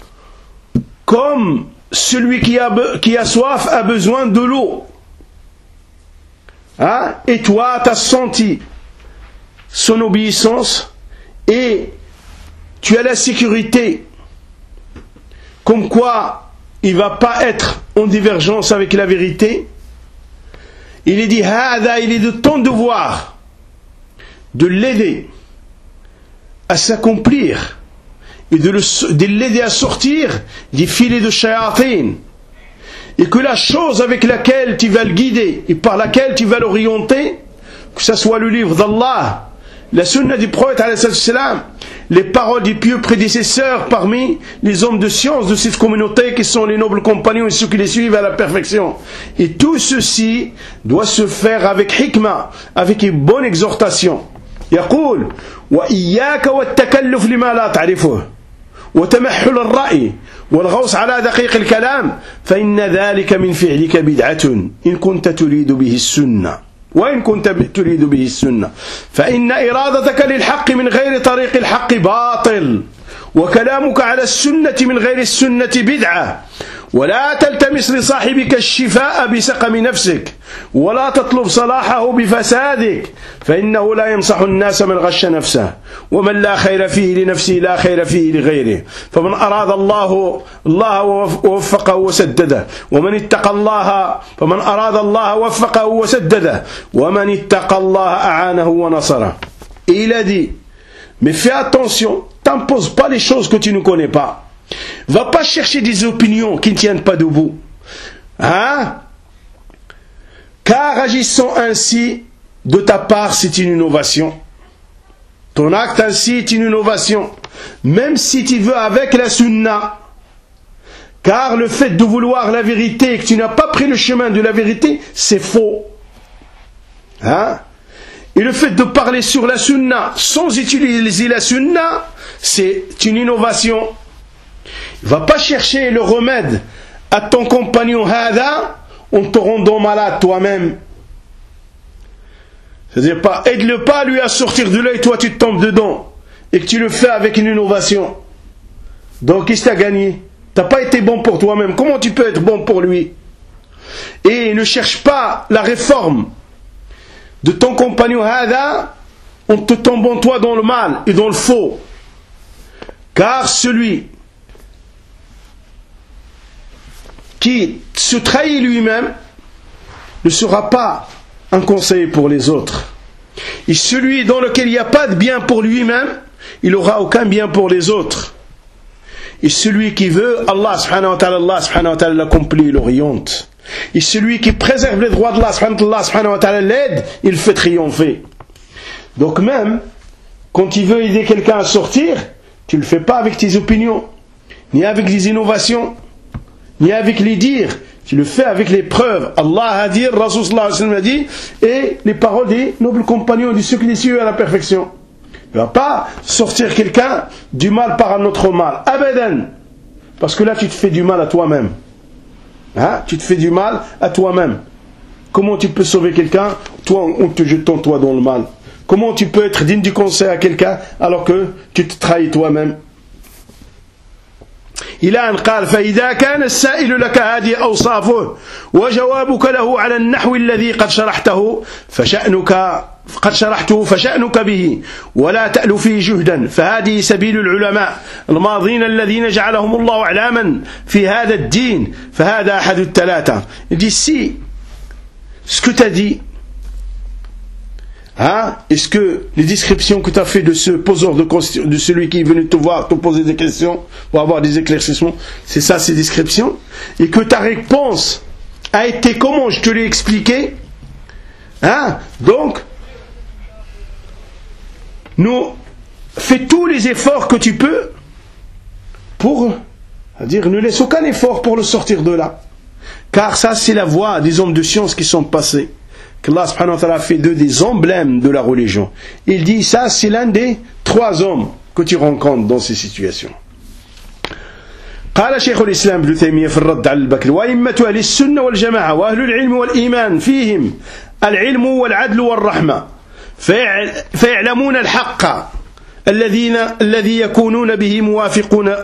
comme celui qui a soif a besoin de l'eau. Hein? Et toi, tu as senti son obéissance et tu as la sécurité comme quoi il ne va pas être en divergence avec la vérité. Il est dit, il est de ton devoir de l'aider à s'accomplir et de l'aider à sortir des filets de shayatin, et que la chose avec laquelle tu vas le guider et par laquelle tu vas l'orienter, que ce soit le livre d'Allah, la sunna du prophète, les paroles des pieux prédécesseurs parmi les hommes de science de cette communauté qui sont les nobles compagnons et ceux qui les suivent à la perfection. Et tout ceci doit se faire avec hikmah, avec une bonne exhortation. يقول وإياك والتكلف لما لا تعرفه وتمحل الرأي والغوص على دقيق الكلام فإن ذلك من فعلك بدعة إن كنت تريد به السنة وإن كنت تريد به السنة فإن إرادتك للحق من غير طريق الحق باطل وكلامك على السنة من غير السنة بدعة ولا تلتمس لصاحبك الشفاء بسقم نفسك ولا تطلب صلاحه بفسادك فإنه لا ينصح الناس من غش نفسه ومن لا خير فيه لنفسه لا خير فيه لغيره فمن أراد الله ووفقه وسدده ومن اتقى الله فمن أراد الله وفقه وسدده ومن اتقى الله أعانه ونصره. Et il a dit, mais fais attention, t'impose pas les choses que tu ne connais pas. Va pas chercher des opinions qui ne tiennent pas debout. Hein? Car agissant ainsi, de ta part, c'est une innovation. Ton acte ainsi est une innovation. Même si tu veux avec la sunna. Car le fait de vouloir la vérité et que tu n'as pas pris le chemin de la vérité, c'est faux. Hein? Et le fait de parler sur la sunna sans utiliser la sunna, c'est une innovation. Va pas chercher le remède à ton compagnon hada en te rendant malade toi-même. C'est-à-dire pas, aide-le pas lui à sortir de l'œil, toi tu te tombes dedans et que tu le fais avec une innovation. Donc qu'est-ce que tu as gagné? Tu n'as pas été bon pour toi-même, comment tu peux être bon pour lui? et ne cherche pas la réforme de ton compagnon hada, on te tombe en toi dans le mal et dans le faux. Car celui qui se trahit lui-même ne sera pas un conseiller pour les autres. Et celui dans lequel il n'y a pas de bien pour lui-même, il n'aura aucun bien pour les autres. Et celui qui veut, Allah subhanahu wa ta'ala l'accomplit, il l'oriente. Et celui qui préserve les droits d'Allah subhanahu wa ta'ala l'aide, il fait triompher. Donc même, quand il veut aider quelqu'un à sortir, tu ne le fais pas avec tes opinions, ni avec les innovations, ni avec les dires. Tu le fais avec les preuves. Allah a dit, Rasul sallallahu alayhi wa sallam a dit, et les paroles des nobles compagnons de ceux qui les suivent à la perfection. Tu ne vas pas sortir quelqu'un du mal par un autre mal. Abadan. Parce que là, tu te fais du mal à toi-même. Hein? Tu te fais du mal à toi-même. Comment tu peux sauver quelqu'un, toi, en te jetant toi dans le mal? Comment tu peux être digne du conseil à quelqu'un alors que tu te trahis toi-même? إلى أن قال فإذا كان السائل لك هذه أوصافه وجوابك له على النحو الذي قد شرحته فشأنك به ولا تأل فيه جهدا فهذه سبيل العلماء الماضين الذين جعلهم الله أعلاما في هذا الدين فهذا أحد الثلاثة. Il dit si ce que tu as dit, hein, est-ce que les descriptions que tu as fait de ce poseur de celui qui est venu te voir, te poser des questions pour avoir des éclaircissements, c'est ça ces descriptions, et que ta réponse a été comment je te l'ai expliqué, hein, donc fais tous les efforts que tu peux pour, c'est-à-dire ne laisse aucun effort pour le sortir de là, car ça c'est la voie des hommes de science qui sont passés, qu'Allah subhanahu wa ta'ala fait d'eux des emblèmes de la religion. Il dit ça c'est l'un des 3 hommes que tu rencontres dans ces situations. قال شيخ الإسلام ابن تيمية في الرد على البكر وأئمة أهل السنة والجماعة وأهل العلم والإيمان فيهم العلم والعدل والرحمة فيعلمون الحق الذي يكونون به موافقون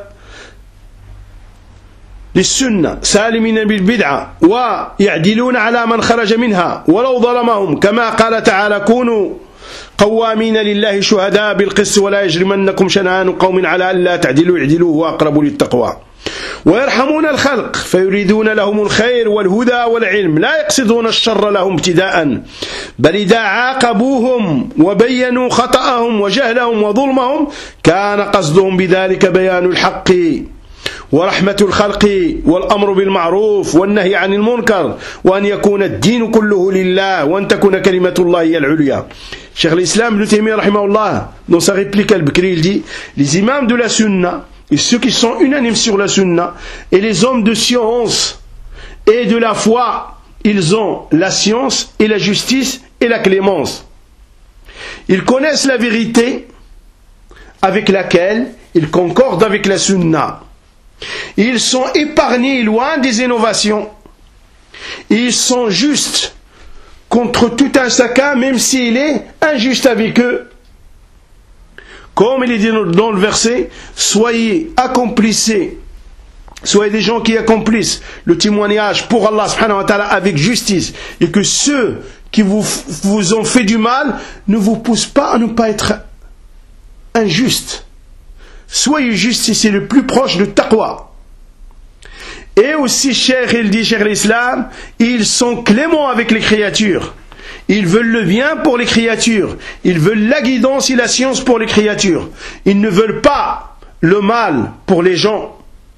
للسنة سالمين بالبدعة ويعدلون على من خرج منها ولو ظلمهم كما قال تعالى كونوا قوامين لله شهداء بالقسط ولا يجرمنكم شنآن قوم على ألا تعدلوا اعدلوا هو أقرب للتقوى ويرحمون الخلق فيريدون لهم الخير والهدى والعلم لا يقصدون الشر لهم ابتداء بل إذا عاقبوهم وبينوا خطأهم وجهلهم وظلمهم كان قصدهم بذلك بيان الحق ورحمة الخلق والأمر بالمعروف والنهي عن المنكر وأن يكون الدين كله لله وأن تكون كلمة الله هي العليا. Cheikh l'Islam Ibn Taymiyyah rahimahullah, dans sa réplique al-Bikri, il dit les imams de la sunna et ceux qui sont unanimes sur la sunna et les hommes de science et de la foi, ils ont la science et la justice et la clémence. Ils connaissent la vérité avec laquelle ils concordent avec la sunna. Ils sont épargnés loin des innovations. Ils sont justes contre tout un chacun, même s'il est injuste avec eux. Comme il est dit dans le verset, soyez accomplissez, soyez des gens qui accomplissent le témoignage pour Allah subhanahu wa ta'ala avec justice, et que ceux qui vous ont fait du mal ne vous poussent pas à ne pas être injustes. Soyez justes si c'est le plus proche de taqwa. Et aussi, Cheikh, il dit, Cheikh l'Islam, ils sont cléments avec les créatures. Ils veulent le bien pour les créatures. Ils veulent la guidance et la science pour les créatures. Ils ne veulent pas le mal pour les gens.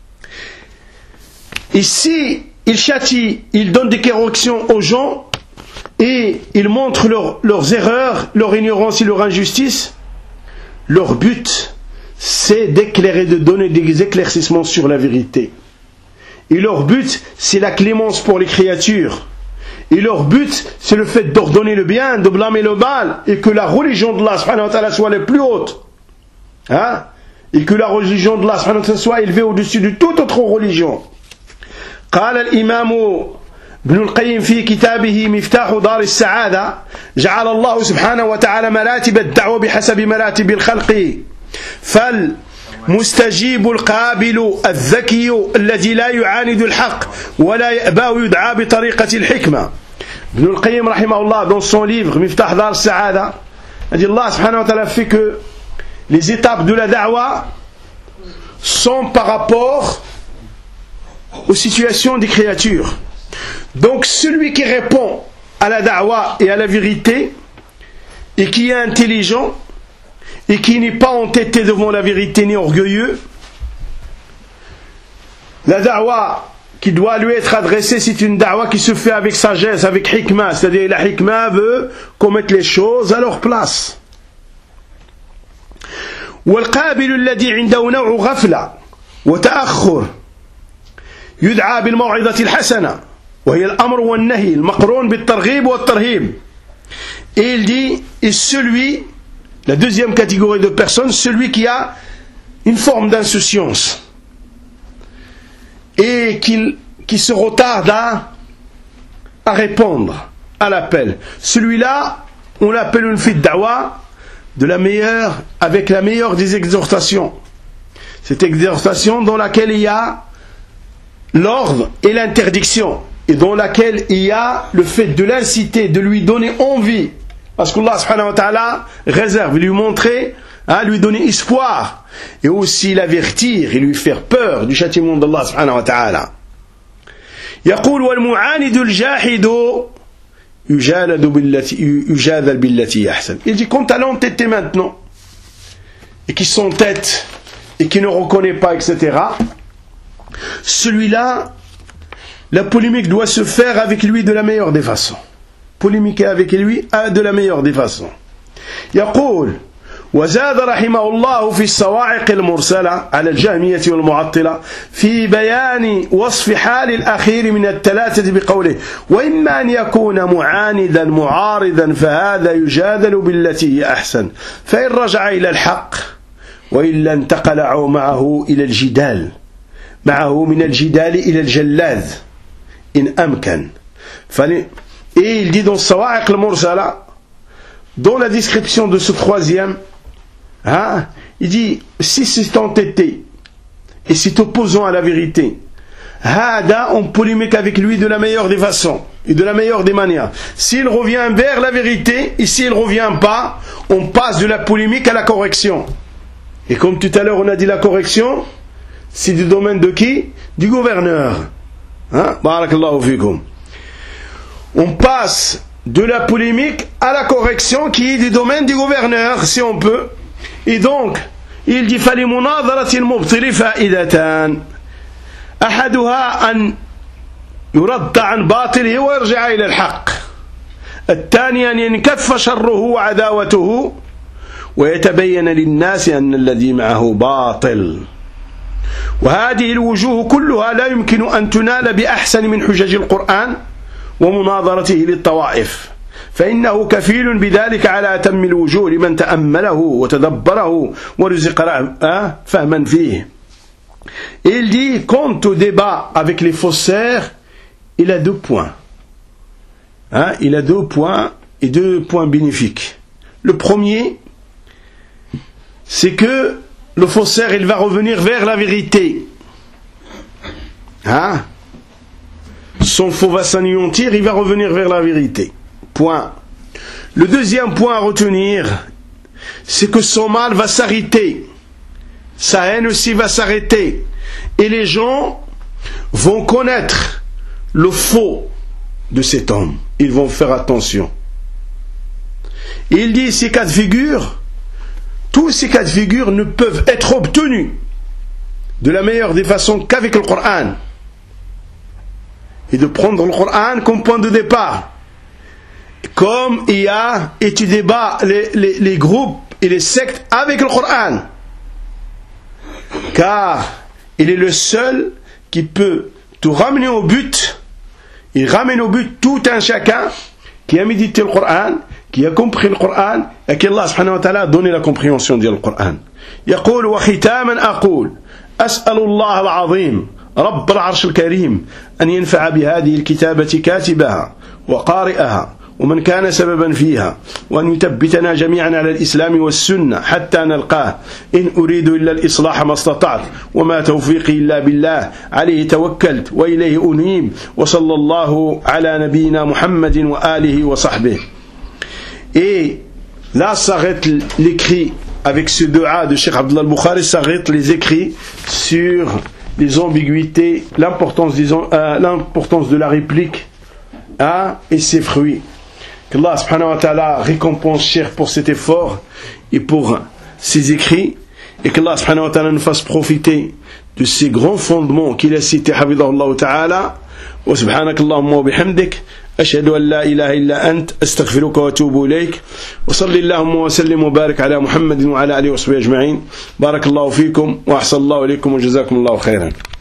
Et si ils châtient, ils donnent des corrections aux gens et ils montrent leurs erreurs, leur ignorance et leur injustice, leur but, c'est d'éclairer, de donner des éclaircissements sur la vérité. Et leur but, c'est la clémence pour les créatures. Et leur but, c'est le fait d'ordonner le bien, de blâmer le mal, et que la religion de Allah subhanahu wa ta'ala soit la plus haute. Hein? Et que la religion de Allah subhanahu wa ta'ala soit élevée au-dessus de toute autre religion. قال الإمام ابن القيم في كتابه مفتاح دار السعادة جعل الله سبحانه وتعالى مراتب الدعوة بحسب مراتب الخلق مستجيب القابل الذكي الذي لا يعاند الحق ولا يأبى يدعى بطريقة الحكمة. Ibn al-Qayyim rahimahullah dans son livre Miftah Dar al-Sa'ada a dit Allah subhanahu wa ta'ala fait que les étapes de la da'wa sont par rapport aux situations des créatures. Donc celui qui répond à la da'wa et à la vérité et qui est intelligent et qui n'est pas entêté devant la vérité ni orgueilleux, la da'wa qui doit lui être adressée, c'est une da'wa qui se fait avec sagesse, avec hikmah, c'est-à-dire la hikmah veut qu'on mette les choses à leur place. والقابل الذي عنده نوع غفلة وتأخر يدعى بالموعظة الحسنة وهي الأمر والنهي المقرون بالترغيب والترهيب. Et il dit, et celui, la deuxième catégorie de personnes, celui qui a une forme d'insouciance et qui se retarde à répondre à l'appel. Celui-là, on l'appelle une fille da'wa de la meilleure, avec la meilleure des exhortations. Cette exhortation dans laquelle il y a l'ordre et l'interdiction, et dans laquelle il y a le fait de l'inciter, de lui donner envie, parce qu'Allah subhanahu wa ta'ala réserve, lui montrer, lui donner espoir, et aussi l'avertir et lui faire peur du châtiment d'Allah subhanahu wa ta'ala. يقول والمعاند الجاحد يجادل بالتي أحسن. Il dit quant à l'entêté maintenant et qui s'entête et qui ne reconnaît pas, etc., celui-là, la polémique doit se faire avec lui de la meilleure des façons. Polémiquer avec lui de la meilleure des façons. يقول وزاد رحمه الله في الصواعق المرسلة على الجهمية والمعطلة في بيان وصف حال الأخير من الثلاثة بقوله وإما أن يكون معاندا معارضا فهذا يجادل بالتي هي أحسن فإن رجع إلى الحق وإلا انتقل معه إلى الجدال معه من الجدال إلى الجلاد إن أمكن. Et il dit dans الصواعق المرسلة, dans la description de ce troisième, il dit, si c'est entêté et c'est opposant à la vérité, on polémique avec lui de la meilleure des façons et de la meilleure des manières. S'il revient vers la vérité et s'il ne revient pas, on passe de la polémique à la correction. Et comme tout à l'heure on a dit, la correction c'est du domaine de qui? Du gouverneur. Barakallahu fikum. On passe de la polémique à la correction qui est du domaine du gouverneur, si on peut. Et donc, il dit فَلِمُنَاظَرَةِ الْمُبْطِلِ فَائِدَةً أحدها أن يرد عن باطله ويرجع إلى الحق الثاني أن ينكف شره وعداوته ويتبين للناس أن الذي معه باطل. وهذه الوجوه كلها لا يمكن أن تنال بأحسن من حجج القرآن ومناظرته للطوائف فإنه كفيل بذلك على أتم الوجوه لمن تأمله وتدبره ورزق فهما فيه. Et il dit, quant au débat avec les faussaires, il a 2 points. Il a 2 points et 2 points bénéfiques. Le premier, c'est que le faussaire, il va revenir vers la vérité. Son faux va s'anéantir, il va revenir vers la vérité. Point. Le deuxième point à retenir, c'est que son mal va s'arrêter. Sa haine aussi va s'arrêter. Et les gens vont connaître le faux de cet homme. Ils vont faire attention. Et il dit, ces cas de figure, tous ces cas de figure ne peuvent être obtenus de la meilleure des façons qu'avec le Coran. Et de prendre le Coran comme point de départ. Comme il y a, et tu débats les groupes et les sectes avec le Coran. Car il est le seul qui peut te ramener au but. Il ramène au but tout un chacun qui a médité le Coran, qui a compris le Coran, et qu'Allah subhanahu wa ta'ala a donné la compréhension du Coran. يقول وختاما أقول أسأل الله العظيم رب العرش الكريم أن ينفع بهذه الكتابة كاتبها وقارئها ومن كان سببا فيها، وأن يثبتنا جميعا على الإسلام والسنة حتى نلقاه. إن أريد إلا الإصلاح ما استطعت، وما توفيقي إلا بالله، عليه توكلت وإليه أنيب. وصلى الله على نبينا محمد وآله وصحبه. Et là s'arrête l'écrit avec ce dua de Cheikh Abdullah al-Bukhari, s'arrête les écrits sur les ambiguïtés, l'importance de la réplique et ses fruits. Qu'Allah subhanahu wa ta'ala récompense Cheikh pour cet effort et pour ses écrits, et qu'Allah subhanahu wa ta'ala nous fasse profiter de ces grands fondements qu'il a cités, hafidhahullah ta'ala. Wa subhanakallahumma wa bihamdik, أشهد أن لا إله إلا أنت، أستغفرك وأتوب إليك. وصلي اللهم وسلم وبارك على محمد وعلى آله وصحبه أجمعين. بارك الله فيكم وأحسن الله إليكم وجزاكم الله خيرا.